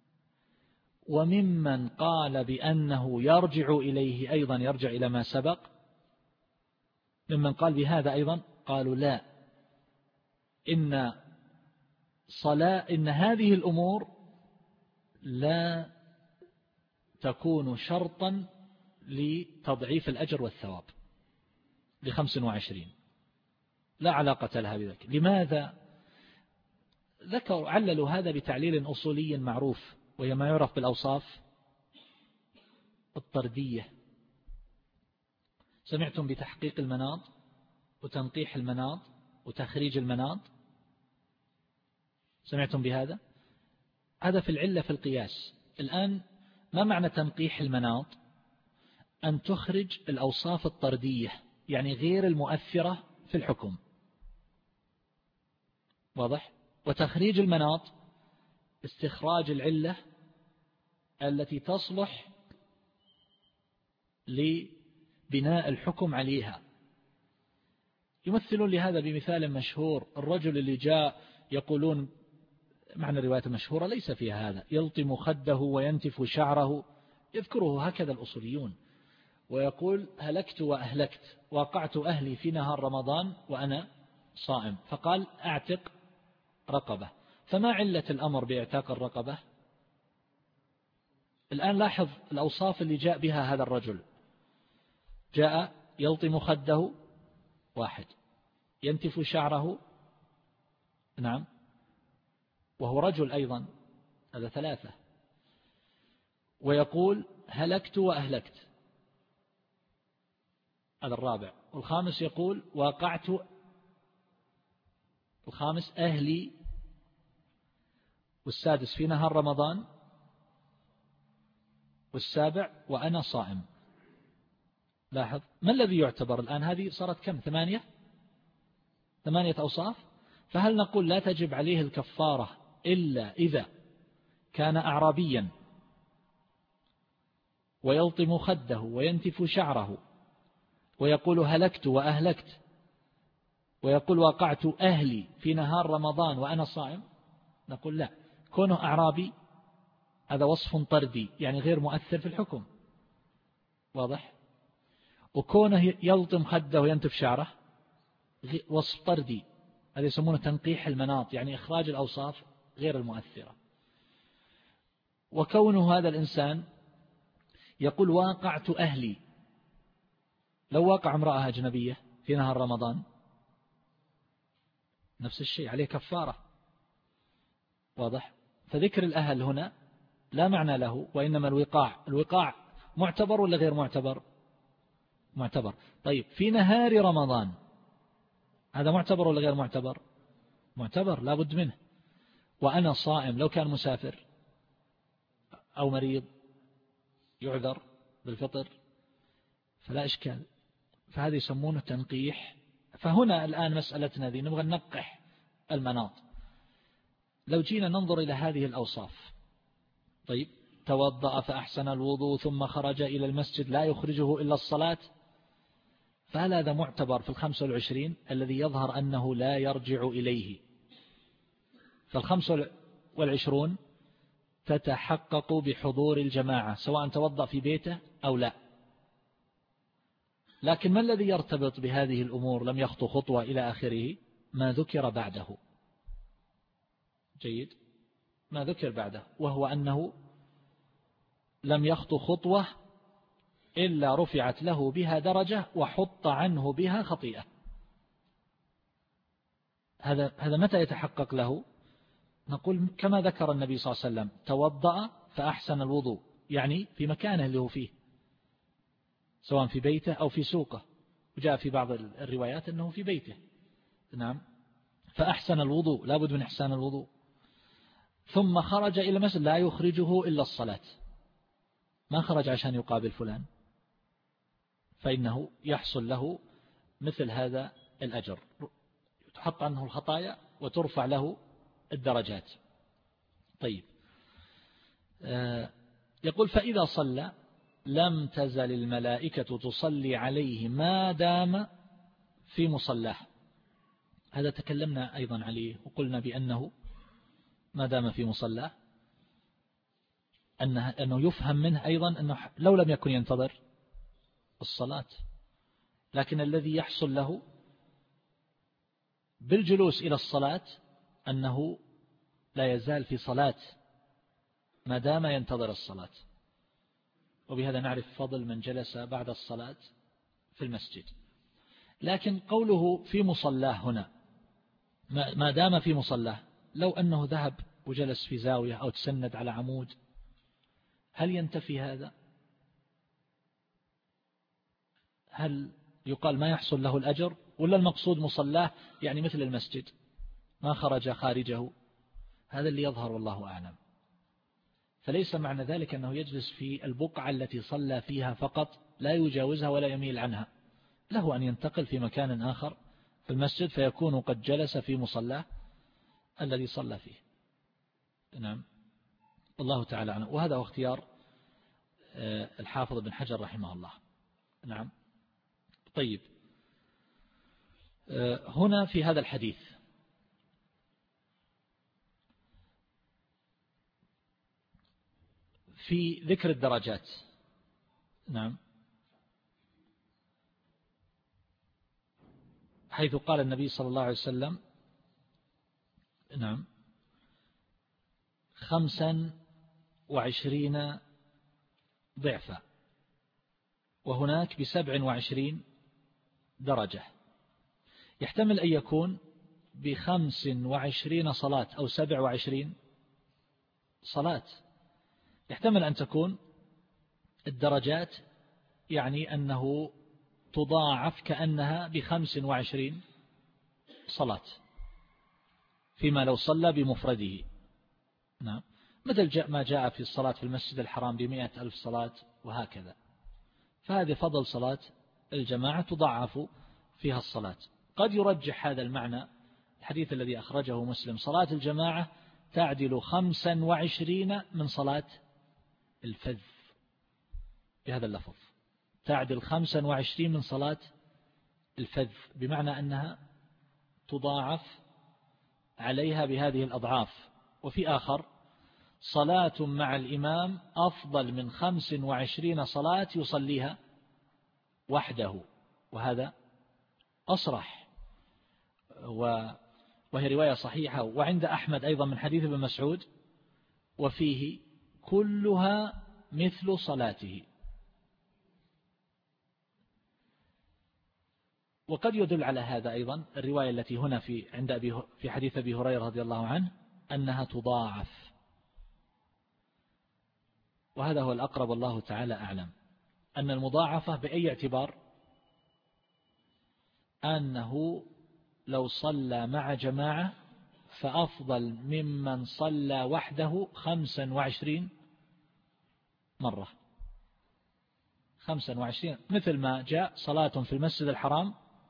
وممن قال بأنه يرجع إليه أيضا، يرجع إلى ما سبق، ممن قال بهذا أيضا قالوا لا، إن صلاة إن هذه الأمور لا تكون شرطا لتضعيف الأجر والثواب لخمس وعشرين، لا علاقة لها بذلك. لماذا؟ ذكروا عللوا هذا بتعليل أصولي معروف، وهي ما يعرف بالأوصاف الطردية. سمعتم بتحقيق المناط وتنقيح المناط وتخريج المناط؟ سمعتم بهذا؟ هذا في العلة في القياس. الآن ما معنى تنقيح المناط؟ أن تخرج الأوصاف الطردية، يعني غير المؤثرة في الحكم، واضح؟ وتخريج المناط استخراج العلة التي تصلح لبناء الحكم عليها. يمثلون لهذا بمثال مشهور، الرجل اللي جاء يقولون معنى الرواية المشهورة ليس فيها هذا، يلطم خده وينتف شعره، يذكره هكذا الأصوليون، ويقول هلكت وأهلكت، وقعت أهلي في نهار رمضان وأنا صائم، فقال أعتق رقبة. فما علة الأمر باعتاق الرقبة؟ الآن لاحظ الأوصاف اللي جاء بها هذا الرجل، جاء يلطم خده واحد، ينتف شعره، نعم، وهو رجل أيضا، هذا ثلاثة، ويقول هلكت وأهلكت، هذا الرابع، والخامس يقول وقعت، الخامس أهلي، والسادس في نهار رمضان، والسابع وأنا صائم. لاحظ ما الذي يعتبر الآن؟ هذه صارت كم؟ ثمانية ثمانية أوصاف. فهل نقول لا تجب عليه الكفارة إلا إذا كان أعرابيا ويلطم خده وينتف شعره ويقول هلكت وأهلكت ويقول وقعت أهلي في نهار رمضان وأنا صائم؟ نقول لا، كونه أعرابي هذا وصف طردي، يعني غير مؤثر في الحكم، واضح؟ وكونه يلطم خده وينتف شعره وصف طردي، هذا يسمونه تنقيح المناط، يعني إخراج الأوصاف غير المؤثرة. وكونه هذا الإنسان يقول واقعت أهلي، لو واقع امرأة أجنبية في نهار رمضان نفس الشيء، عليه كفارة، واضح؟ فذكر الأهل هنا لا معنى له، وإنما الوقاع. الوقاع معتبر ولا غير معتبر؟ معتبر. طيب في نهار رمضان هذا معتبر ولا غير معتبر؟ معتبر، لا بد منه. وأنا صائم لو كان مسافر أو مريض يعذر بالفطر فلا إشكال، فهذا يسمونه تنقيح. فهنا الآن مسألتنا ذي نبغى ننقح المناط. لو جينا ننظر إلى هذه الأوصاف، طيب توضأ فأحسن الوضوء ثم خرج إلى المسجد لا يخرجه إلا الصلاة، فهل هذا معتبر في الخمس والعشرين الذي يظهر أنه لا يرجع إليه؟ فالخمس والعشرون تتحقق بحضور الجماعة سواء توضأ في بيته أو لا. لكن ما الذي يرتبط بهذه الأمور لم يخطو خطوة إلى آخره؟ ما ذكر بعده. جيد، ما ذكر بعده، وهو أنه لم يخطو خطوة إلا رفعت له بها درجة وحط عنه بها خطيئة. هذا هذا متى يتحقق له؟ نقول كما ذكر النبي صلى الله عليه وسلم: توضأ فأحسن الوضوء، يعني في مكانه اللي هو فيه، سواء في بيته أو في سوقه، وجاء في بعض الروايات أنه في بيته. نعم، فأحسن الوضوء، لا بد من إحسان الوضوء. ثم خرج إلى المسجد لا يخرجه إلا الصلاة، ما خرج عشان يقابل فلان، فإنه يحصل له مثل هذا الأجر، تحط عنه الخطايا وترفع له الدرجات. طيب، يقول: فإذا صلى لم تزل الملائكة تصلي عليه ما دام في مصلاه. هذا تكلمنا أيضا عليه وقلنا بأنه ما دام في مصلاه أنه, أنه يفهم منه أيضا أنه لو لم يكن ينتظر الصلاة، لكن الذي يحصل له بالجلوس إلى الصلاة أنه لا يزال في صلاة ما دام ينتظر الصلاة. وبهذا نعرف فضل من جلس بعد الصلاة في المسجد. لكن قوله في مصلاه هنا ما دام في مصلاه، لو أنه ذهب وجلس في زاوية أو تسند على عمود، هل ينتفي هذا؟ هل يقال ما يحصل له الأجر؟ ولا المقصود مصلاه يعني مثل المسجد ما خرج خارجه؟ هذا اللي يظهر والله أعلم. فليس معنى ذلك أنه يجلس في البقعة التي صلى فيها فقط لا يجاوزها ولا يميل عنها، له أن ينتقل في مكان آخر في المسجد فيكون قد جلس في مصلاه الذي صلى فيه. نعم، الله تعالى عنه. وهذا هو اختيار الحافظ بن حجر رحمه الله. نعم. طيب، هنا في هذا الحديث في ذكر الدرجات. نعم، حيث قال النبي صلى الله عليه وسلم: نعم، خمسا وعشرين ضعفا، وهناك بسبع وعشرين درجة. يحتمل أن يكون بخمس وعشرين صلاة أو سبع وعشرين صلاة. يحتمل أن تكون الدرجات يعني أنه تضاعف كأنها بخمس وعشرين صلاة فيما لو صلى بمفرده. نعم، مثل ما جاء في الصلاة في المسجد الحرام بمئة ألف صلاة وهكذا. فهذه فضل صلاة الجماعة تضاعف فيها الصلاة. قد يرجح هذا المعنى الحديث الذي أخرجه مسلم: صلاة الجماعة تعدل خمسا وعشرين من صلاة الفذ، بهذا اللفظ تعدل خمسا وعشرين من صلاة الفذ، بمعنى أنها تضاعف عليها بهذه الأضعاف. وفي آخر: صلاة مع الإمام أفضل من خمس وعشرين صلاة يصليها وحده، وهذا أصرح وهي رواية صحيحة. وعند أحمد أيضا من حديث ابن مسعود: وفيه كلها مثل صلاته. وقد يدل على هذا أيضا الرواية التي هنا في عند أبي في حديث أبي هريرة رضي الله عنه أنها تضاعف، وهذا هو الأقرب والله تعالى أعلم، أن المضاعفة بأي اعتبار؟ أنه لو صلى مع جماعة فأفضل ممن صلى وحده خمسا وعشرين مرة. خمسا وعشرين، مثل ما جاء صلاة في المسجد الحرام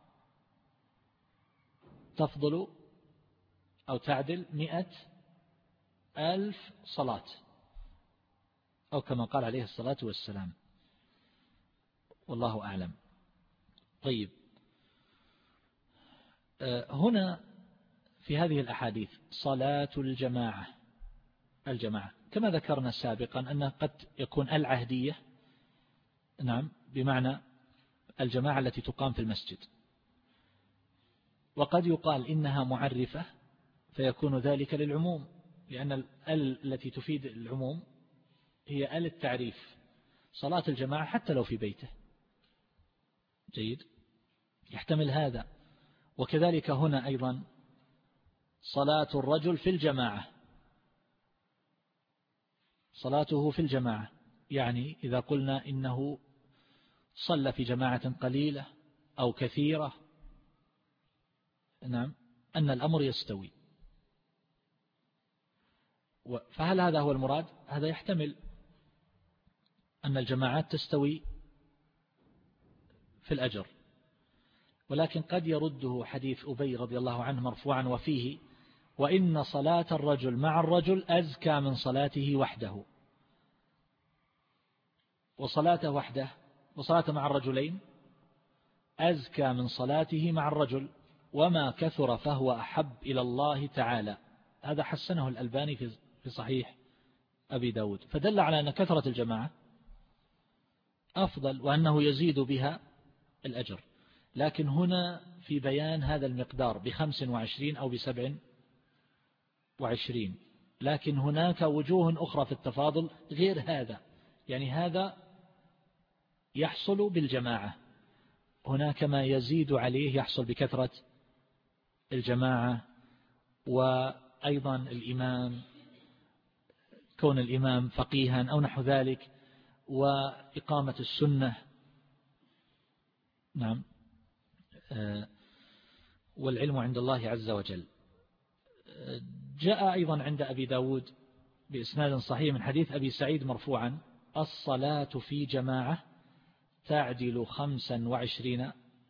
تفضل أو تعدل مئة ألف صلاة، أو كما قال عليه الصلاة والسلام، والله أعلم. طيب، هنا في هذه الأحاديث صلاة الجماعة، الجماعة كما ذكرنا سابقا أنها قد يكون العهدية، نعم، بمعنى الجماعة التي تقام في المسجد، وقد يقال إنها معرفة فيكون ذلك للعموم، لأن ال التي تفيد العموم هي ال التعريف، صلاة الجماعة حتى لو في بيته. جيد، يحتمل هذا. وكذلك هنا أيضا صلاة الرجل في الجماعة، صلاته في الجماعة، يعني إذا قلنا إنه صلى في جماعة قليلة أو كثيرة، نعم، أن الأمر يستوي. فهل هذا هو المراد؟ هذا يحتمل أن الجماعات تستوي في الأجر، ولكن قد يرده حديث أبي رضي الله عنه مرفوعا وفيه: وإن صلاة الرجل مع الرجل أزكى من صلاته وحده، وصلاته وحده وصلاته مع الرجلين أزكى من صلاته مع الرجل، وما كثر فهو أحب إلى الله تعالى. هذا حسنه الألباني في صحيح أبي داود، فدل على أن كثرة الجماعة أفضل وأنه يزيد بها الأجر. لكن هنا في بيان هذا المقدار بخمس وعشرين أو بسبع وعشرين، لكن هناك وجوه أخرى في التفاضل غير هذا، يعني هذا يحصل بالجماعة، هناك ما يزيد عليه يحصل بكثرة الجماعة. وأيضا الإمام، كون الإمام فقيها أو نحو ذلك، وإقامة السنة، نعم، والعلم عند الله عز وجل. جاء أيضا عند أبي داود بإسناد صحيح من حديث أبي سعيد مرفوعا: الصلاة في جماعة تعدل خمسا وعشرين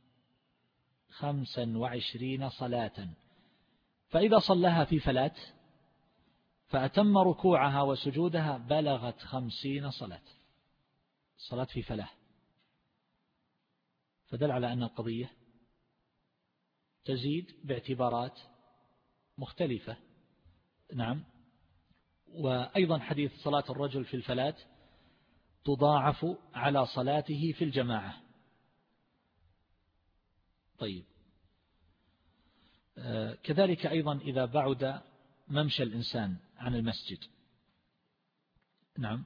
خمسا وعشرين صلاة، فإذا صلىها في فلاة فأتم ركوعها وسجودها بلغت خمسين صلاة، صلاة في فلاة، فدل على أن القضية تزيد باعتبارات مختلفة. نعم. وأيضا حديث صلاة الرجل في الفلاة تضاعف على صلاته في الجماعة. طيب، كذلك أيضا إذا بعد ممشى الإنسان عن المسجد، نعم،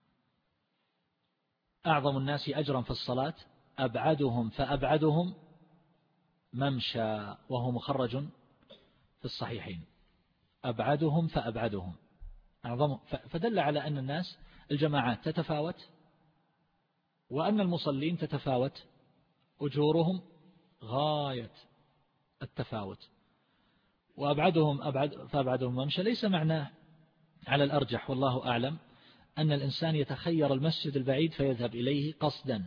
أعظم الناس أجرا في الصلاة أبعدهم فأبعدهم ممشى، وهو مخرج في الصحيحين، أبعدهم فأبعدهم أعظم، فدل على أن الناس الجماعات تتفاوت، وأن المصلين تتفاوت أجورهم غاية التفاوت. وأبعدهم أبعد فأبعدهم ممشى ليس معناه على الأرجح والله أعلم أن الإنسان يتخير المسجد البعيد فيذهب إليه قصدا،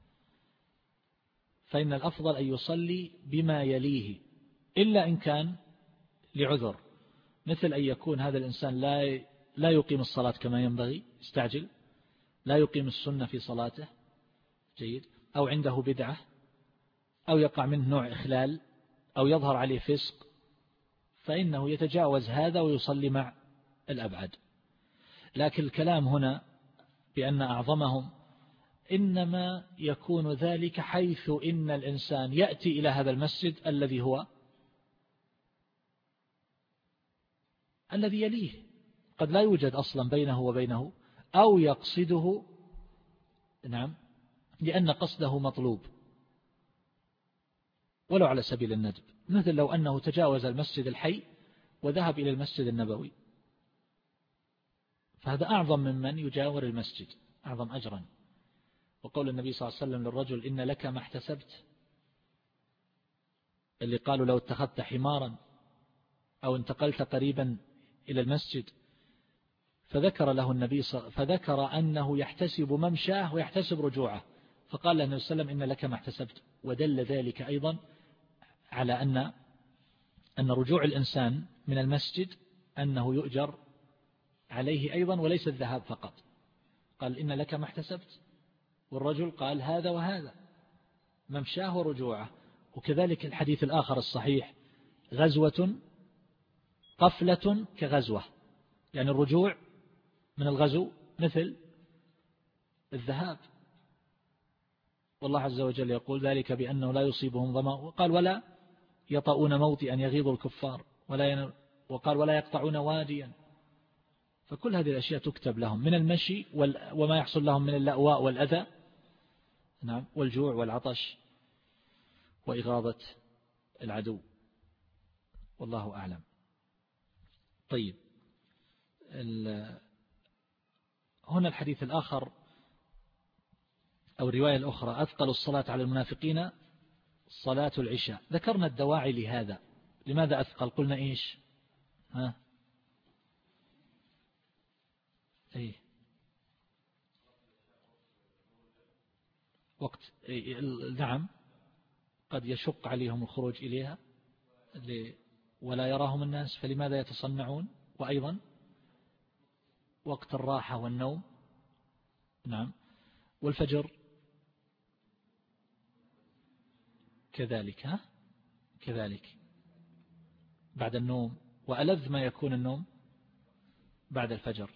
فإن الأفضل أن يصلي بما يليه، إلا إن كان لعذر، مثل أن يكون هذا الإنسان لا لا يقيم الصلاة كما ينبغي، يستعجل، لا يقيم السنة في صلاته، جيد، أو عنده بدعة، أو يقع منه نوع إخلال، أو يظهر عليه فسق، فإنه يتجاوز هذا ويصلي مع الأبعد. لكن الكلام هنا بأن أعظمهم إنما يكون ذلك حيث إن الإنسان يأتي إلى هذا المسجد الذي هو الذي يليه، قد لا يوجد أصلا بينه وبينه، أو يقصده، نعم، لأن قصده مطلوب ولو على سبيل الندب، مثل لو أنه تجاوز المسجد الحي وذهب إلى المسجد النبوي، فهذا أعظم ممن يجاور المسجد، أعظم أجرا. وقول النبي صلى الله عليه وسلم للرجل: إن لك ما احتسبت، اللي قالوا لو اتخذت حمارا أو انتقلت قريبا إلى المسجد، فذكر له النبي صلى فذكر أنه يحتسب ممشاه ويحتسب رجوعه، فقال له النبي صلى الله عليه وسلم إن لك ما احتسبت. ودل ذلك أيضا على أن أن رجوع الإنسان من المسجد أنه يؤجر عليه أيضا وليس الذهاب فقط. قال إن لك ما احتسبت، والرجل قال هذا وهذا، ممشاه ورجوعه. وكذلك الحديث الآخر الصحيح غزوة قفلة كغزوة، يعني الرجوع من الغزو مثل الذهاب. والله عز وجل يقول ذلك بأنه لا يصيبهم ظمأ، وقال ولا يطؤون موطئا يغيظ الكفار، ولا ين... وقال ولا يقطعون واديا. فكل هذه الأشياء تكتب لهم من المشي وال... وما يحصل لهم من اللأواء والأذى، نعم، والجوع والعطش وإغاظة العدو. والله أعلم. طيب، ال... هنا الحديث الآخر أو الرواية الأخرى أثقل الصلاة على المنافقين صلاة العشاء. ذكرنا الدواعي لهذا، لماذا أثقل؟ قلنا إيش؟ ها؟ أي وقت أي نعم، قد يشق عليهم الخروج إليها ولا يراهم الناس، فلماذا يتصنعون؟ وأيضا وقت الراحة والنوم، نعم، والفجر كذلك، ها؟ كذلك بعد النوم، وألذ ما يكون النوم بعد الفجر.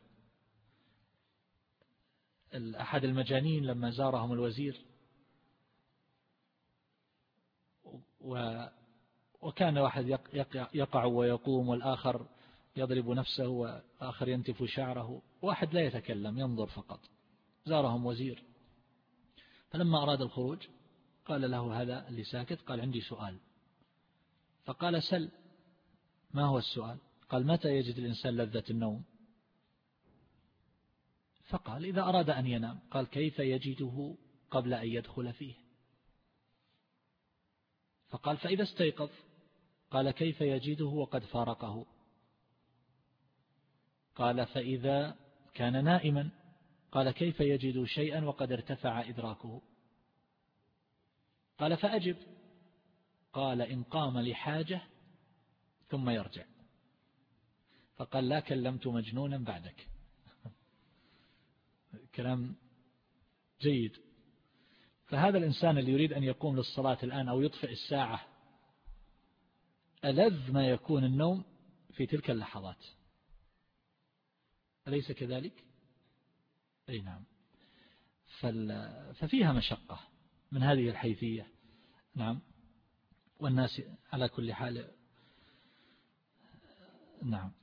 أحد المجانين لما زارهم الوزير وكان واحد يقع ويقوم، والآخر يضرب نفسه، وآخر ينتف شعره، واحد لا يتكلم ينظر فقط. زارهم وزير، فلما أراد الخروج قال له هذا اللي ساكت، قال عندي سؤال. فقال سل. ما هو السؤال؟ قال متى يجد الإنسان لذة النوم؟ فقال إذا أراد أن ينام. قال كيف يجده قبل أن يدخل فيه؟ فقال فإذا استيقظ. قال كيف يجده وقد فارقه؟ قال فإذا كان نائما. قال كيف يجد شيئا وقد ارتفع إدراكه؟ قال فأجب. قال إن قام لحاجة ثم يرجع. فقال لا كلمت مجنونا بعدك. كلام جيد. فهذا الإنسان اللي يريد أن يقوم للصلاة الآن أو يطفئ الساعة، ألذ ما يكون النوم في تلك اللحظات، أليس كذلك؟ أي نعم. ففيها مشقة من هذه الحيثية، نعم. والناس على كل حال، نعم.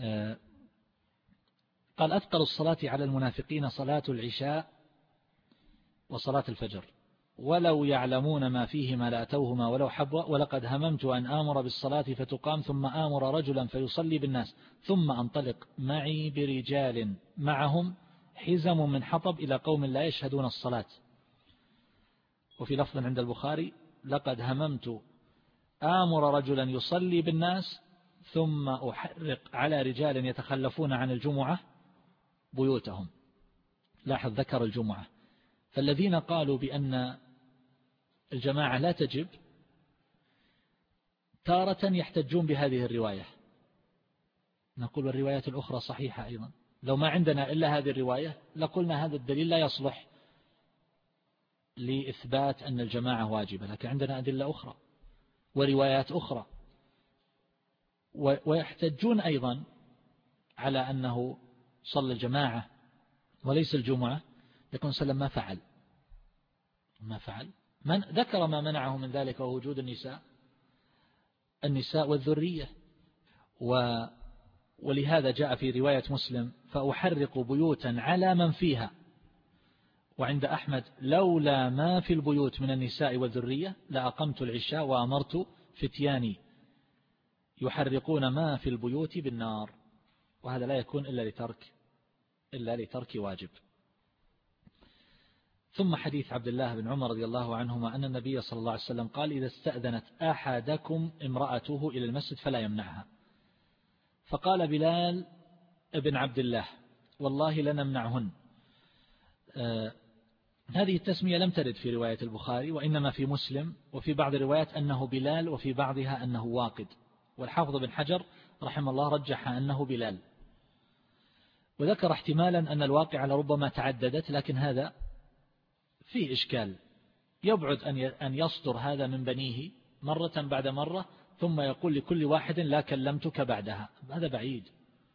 قال أثقل الصلاة على المنافقين صلاة العشاء وصلاة الفجر، ولو يعلمون ما فيهما لأتوهما ولو حبوا، ولقد هممت أن آمر بالصلاة فتقام ثم آمر رجلا فيصلي بالناس ثم أنطلق معي برجال معهم حزم من حطب إلى قوم لا يشهدون الصلاة. وفي لفظ عند البخاري لقد هممت آمر رجلا يصلي بالناس ثم أحرق على رجال يتخلفون عن الجمعة بيوتهم. لاحظ ذكر الجمعة. فالذين قالوا بأن الجماعة لا تجب تارة يحتجون بهذه الرواية، نقول الروايات الأخرى صحيحة أيضا. لو ما عندنا إلا هذه الرواية لقلنا هذا الدليل لا يصلح لإثبات أن الجماعة واجبة، لكن عندنا أدلة أخرى وروايات أخرى. ويحتجون أيضا على أنه صلى الجماعة وليس الجمعة، يكون سلم ما فعل ما فعل من ذكر ما منعه من ذلك ووجود النساء النساء والذرية. و ولهذا جاء في رواية مسلم فأحرق بيوتا على من فيها. وعند أحمد لولا ما في البيوت من النساء والذرية لأقمت العشاء وأمرت فتياني يحرقون ما في البيوت بالنار. وهذا لا يكون إلا لترك إلا لترك واجب. ثم حديث عبد الله بن عمر رضي الله عنهما أن النبي صلى الله عليه وسلم قال إذا استأذنت أحدكم امرأته إلى المسجد فلا يمنعها. فقال بلال ابن عبد الله والله لنمنعهن. هذه التسمية لم ترد في رواية البخاري، وإنما في مسلم، وفي بعض الروايات أنه بلال، وفي بعضها أنه واقد، والحافظ بن حجر رحمه الله رجح أنه بلال، وذكر احتمالا أن الواقعة لربما تعددت، لكن هذا فيه إشكال، يبعد أن يصدر هذا من بنيه مرة بعد مرة ثم يقول لكل واحد لا كلمتك بعدها، هذا بعيد.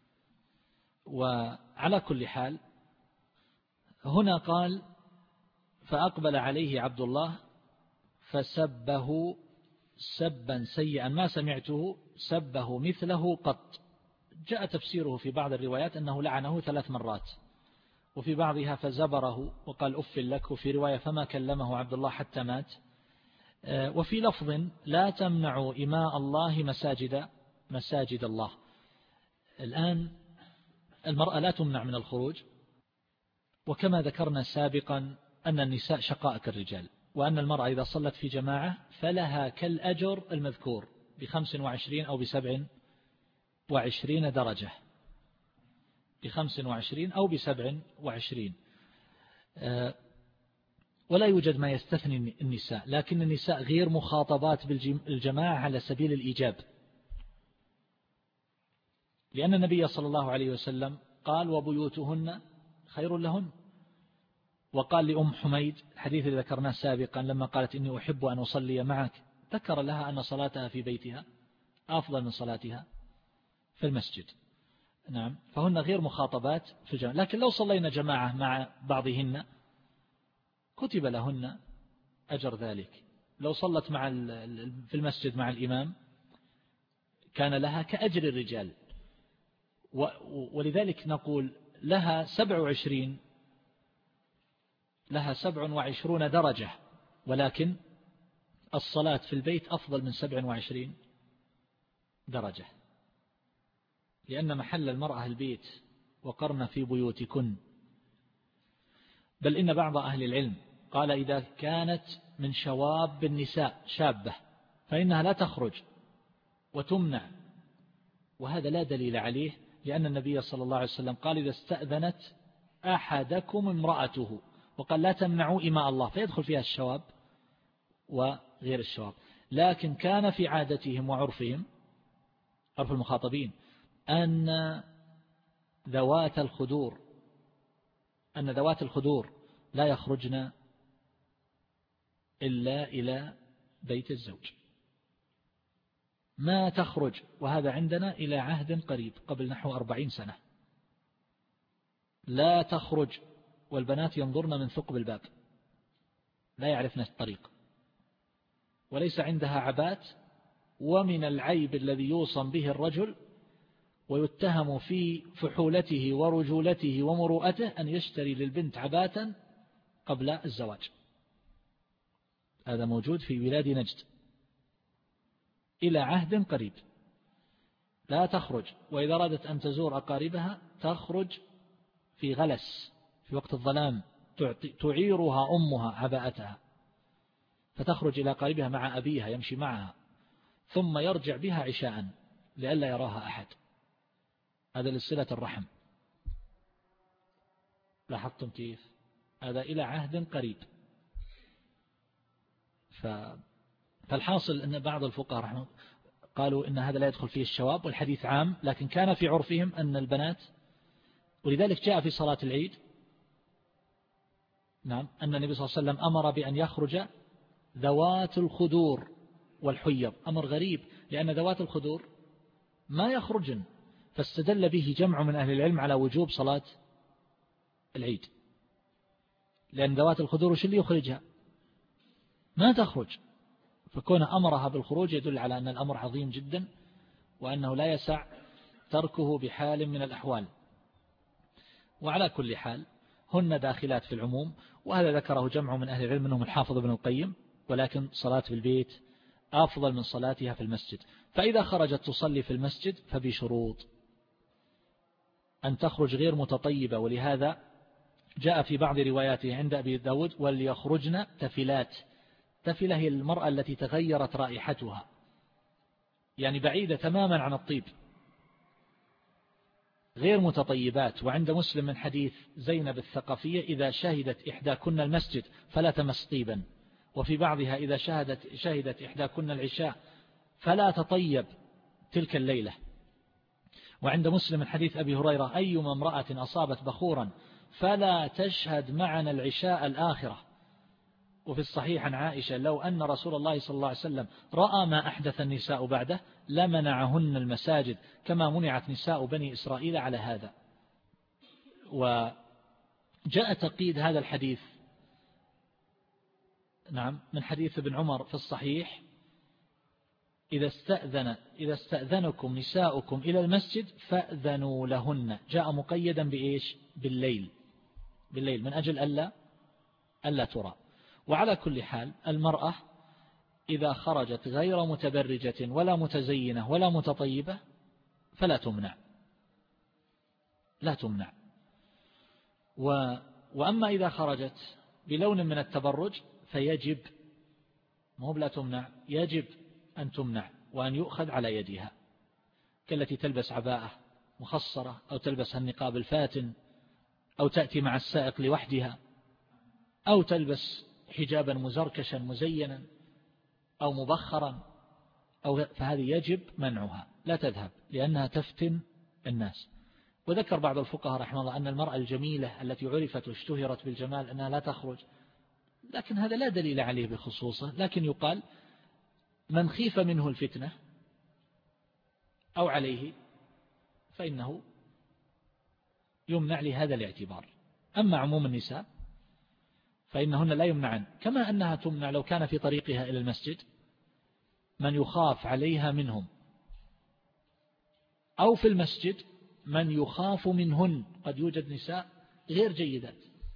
وعلى كل حال هنا قال فأقبل عليه عبد الله فسبه سبا سيئا ما سمعته سبه مثله قط. جاء تفسيره في بعض الروايات أنه لعنه ثلاث مرات، وفي بعضها فزبره وقال أف لك، وفي رواية فما كلمه عبد الله حتى مات، وفي لفظ لا تمنعوا إماء الله مساجد مساجد الله. الآن المرأة لا تمنع من الخروج، وكما ذكرنا سابقا أن النساء شقائق الرجال، وأن المرأة إذا صلت في جماعة فلها كالأجر المذكور بخمس وعشرين أو بسبع وعشرين درجة، بخمس وعشرين أو بسبع وعشرين، ولا يوجد ما يستثني النساء، لكن النساء غير مخاطبات بالجماعة على سبيل الإيجاب، لأن النبي صلى الله عليه وسلم قال وبيوتهن خير لهن، وقال لأم حميد الحديث الذي ذكرناه سابقا لما قالت إني أحب أن أصلي معك، ذكر لها أن صلاتها في بيتها أفضل من صلاتها في المسجد. نعم، فهن غير مخاطبات في الجماعة، لكن لو صلينا جماعة مع بعضهن كتب لهن أجر ذلك، لو صلت مع في المسجد مع الإمام كان لها كأجر الرجال، ولذلك نقول لها سبع وعشرين لها سبع وعشرون درجة، ولكن الصلاة في البيت أفضل من سبع وعشرين درجة، لأن محل المرأة البيت وقرن في بيوتكن. بل إن بعض أهل العلم قال إذا كانت من شواب النساء شابة فإنها لا تخرج وتمنع، وهذا لا دليل عليه، لأن النبي صلى الله عليه وسلم قال إذا استأذنت أحدكم امرأته، وقال لا تمنعوا إماء الله، فيدخل فيها الشواب وغير الشواب. لكن كان في عادتهم وعرفهم، عرف المخاطبين، أن ذوات الخدور أن ذوات الخدور لا يخرجن إلا إلى بيت الزوج، ما تخرج، وهذا عندنا إلى عهد قريب قبل نحو أربعين سنة، لا تخرج والبنات ينظرن من ثقب الباب، لا يعرفن الطريق، وليس عندها عبات. ومن العيب الذي يوصم به الرجل ويتهم في فحولته ورجولته ومروءته أن يشتري للبنت عباتا قبل الزواج، هذا موجود في بلاد نجد إلى عهد قريب، لا تخرج، وإذا أرادت أن تزور أقاربها تخرج في غلس في وقت الظلام، تعيرها أمها عباءتها، فتخرج إلى قريبها مع أبيها يمشي معها، ثم يرجع بها عشاء لئلا يراها أحد، هذا لصلة الرحم. لاحظتم كيف؟ هذا إلى عهد قريب. فالحاصل أن بعض الفقهاء رحمه قالوا إن هذا لا يدخل فيه الشواب، والحديث عام، لكن كان في عرفهم أن البنات، ولذلك جاء في صلاة العيد نعم أن النبي صلى الله عليه وسلم أمر بأن يخرج ذوات الخدور والحيض، أمر غريب، لأن ذوات الخدور ما يخرجن، فاستدل به جمع من أهل العلم على وجوب صلاة العيد، لأن ذوات الخدور وش اللي يخرجها؟ ما تخرج، فكون أمرها بالخروج يدل على أن الأمر عظيم جدا، وأنه لا يسع تركه بحال من الأحوال. وعلى كل حال هن داخلات في العموم، وهذا ذكره جمع من أهل العلم منهم الحافظ ابن القيم، ولكن صلاة في البيت أفضل من صلاتها في المسجد. فإذا خرجت تصلي في المسجد فبشروط أن تخرج غير متطيبة، ولهذا جاء في بعض رواياته عند أبي داود وليخرجن تفلات. تفلة هي المرأة التي تغيرت رائحتها، يعني بعيدة تماما عن الطيب، غير متطيبات. وعند مسلم من حديث زينب الثقفية إذا شهدت إحداكن المسجد فلا تمس طيبا، وفي بعضها إذا شهدت, شهدت إحداكن العشاء فلا تطيب تلك الليلة. وعند مسلم من حديث أبي هريرة أيما امرأة أصابت بخورا فلا تشهد معنا العشاء الآخرة. وفي الصحيح عن عائشة لو أن رسول الله صلى الله عليه وسلم رأى ما أحدث النساء بعده لمنعهن المساجد كما منعت نساء بني إسرائيل على هذا. وجاء تقييد هذا الحديث نعم من حديث ابن عمر في الصحيح إذا استأذن إذا استأذنكم نساؤكم إلى المسجد فأذنوا لهن، جاء مقيدا بإيش؟ بالليل، بالليل من أجل ألا ألا ترى. وعلى كل حال المرأة إذا خرجت غير متبرجة ولا متزينة ولا متطيبة فلا تمنع، لا تمنع. و وأما إذا خرجت بلون من التبرج فيجب، مو لا تمنع، يجب أن تمنع وأن يؤخذ على يدها، كالتي تلبس عباءة مخصرة أو تلبس النقاب الفاتن أو تأتي مع السائق لوحدها أو تلبس حجابا مزركشا مزينا أو مبخرا أو فهذه يجب منعها، لا تذهب لأنها تفتن الناس. وذكر بعض الفقهاء رحمه الله أن المرأة الجميلة التي عرفت واشتهرت بالجمال أنها لا تخرج، لكن هذا لا دليل عليه بخصوصه، لكن يقال من خيف منه الفتنة أو عليه فإنه يمنع لهذا الاعتبار. أما عموم النساء فإنهن لا يمنعن، كما أنها تمنع لو كان في طريقها إلى المسجد من يخاف عليها منهم، أو في المسجد من يخاف منهن، قد يوجد نساء غير جيدات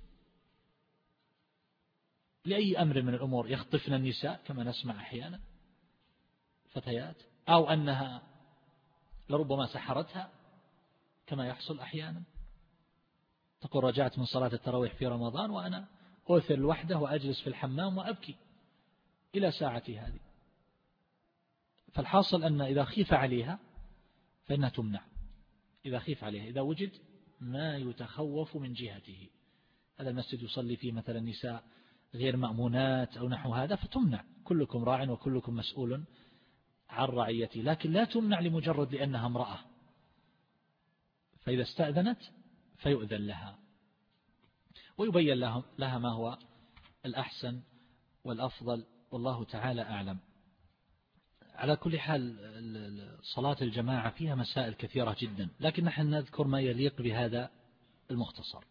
لأي أمر من الأمور يخطفن النساء كما نسمع أحيانا فتيات، أو أنها لربما سحرتها كما يحصل أحيانا، تقول رجعت من صلاة التراويح في رمضان وأنا أوثر الوحدة وأجلس في الحمام وأبكي إلى ساعتي هذه. فالحاصل أن إذا خيف عليها فإنها تمنع، إذا خيف عليها، إذا وجد ما يتخوف من جهته، هذا المسجد يصلي فيه مثلا نساء غير مأمونات أو نحو هذا فتمنع، كلكم راع وكلكم مسؤول عن رعيته، لكن لا تمنع لمجرد لأنها امرأة، فإذا استأذنت فيؤذن لها ويبين لها, لها ما هو الأحسن والأفضل، والله تعالى أعلم. على كل حال صلاة الجماعة فيها مسائل كثيرة جدا، لكن نحن نذكر ما يليق بهذا المختصر.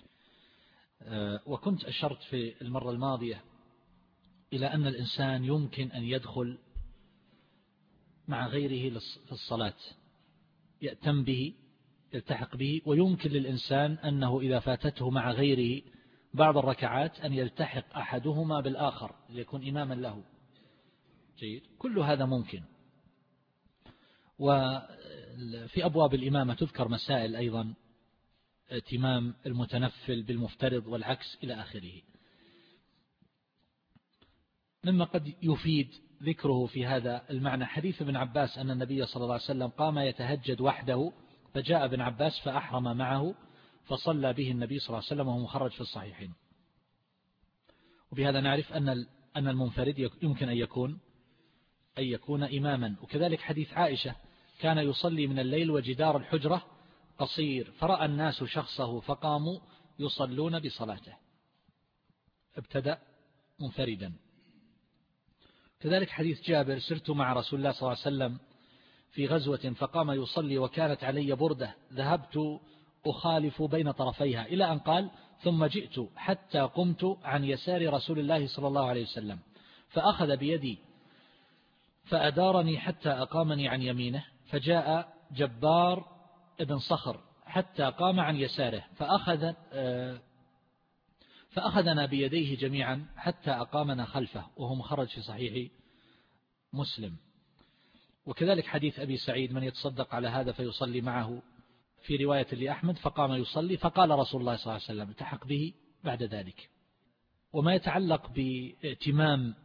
وكنت أشرت في المرة الماضية إلى أن الإنسان يمكن أن يدخل مع غيره في الصلاة، يأتم به، يلتحق به، ويمكن للإنسان أنه إذا فاتته مع غيره بعض الركعات أن يلتحق أحدهما بالآخر ليكون إماما له. جيد، كل هذا ممكن. وفي أبواب الإمامة تذكر مسائل أيضا، ائتمام المتنفل بالمفترض والعكس إلى آخره. مما قد يفيد ذكره في هذا المعنى حديث ابن عباس أن النبي صلى الله عليه وسلم قام يتهجد وحده فجاء ابن عباس فأحرم معه فصلى به النبي صلى الله عليه وسلم وهو مخرج في الصحيحين. وبهذا نعرف أن أن المنفرد يمكن أن يكون أن يكون إماما. وكذلك حديث عائشة كان يصلي من الليل وجدار الحجرة قصير فرأى الناس شخصه فقاموا يصلون بصلاته، ابتدأ منفردا. كذلك حديث جابر سرت مع رسول الله صلى الله عليه وسلم في غزوة فقام يصلي وكانت علي بردة ذهبت أخالف بين طرفيها إلى أن قال ثم جئت حتى قمت عن يسار رسول الله صلى الله عليه وسلم فأخذ بيدي فأدارني حتى أقامني عن يمينه فجاء جبار ابن صخر حتى قام عن يساره فأخذ فأخذنا بيديه جميعا حتى أقامنا خلفه وهو مخرج في صحيح مسلم. وكذلك حديث أبي سعيد من يتصدق على هذا فيصلي معه في رواية لأحمد فقام يصلي فقال رسول الله صلى الله عليه وسلم التحق به بعد ذلك. وما يتعلق بائتمام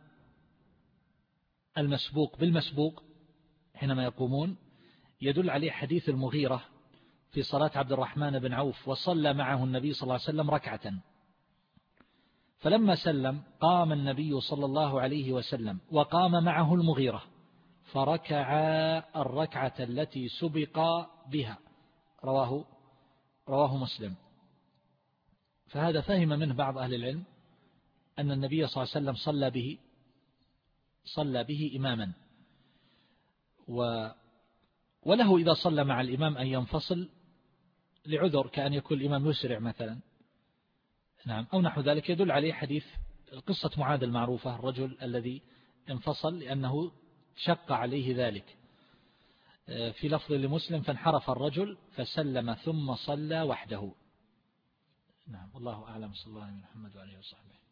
المسبوق بالمسبوق حينما يقومون يدل عليه حديث المغيرة في صلاة عبد الرحمن بن عوف وصلى معه النبي صلى الله عليه وسلم ركعة، فلما سلم قام النبي صلى الله عليه وسلم وقام معه المغيرة فركعا الركعة التي سبق بها، رواه رواه مسلم. فهذا فهم منه بعض أهل العلم أن النبي صلى الله عليه وسلم صلى به صلى به إماما، و وله إذا صلى مع الإمام أن ينفصل لعذر، كأن يكون الإمام يسرع مثلا، نعم، أو نحو ذلك. يدل عليه حديث قصة معاذ المعروفة، الرجل الذي انفصل لأنه شق عليه ذلك، في لفظ لمسلم فانحرف الرجل فسلم ثم صلى وحده. نعم، والله أعلم. صلى الله عليه محمد وعليه وصحبه.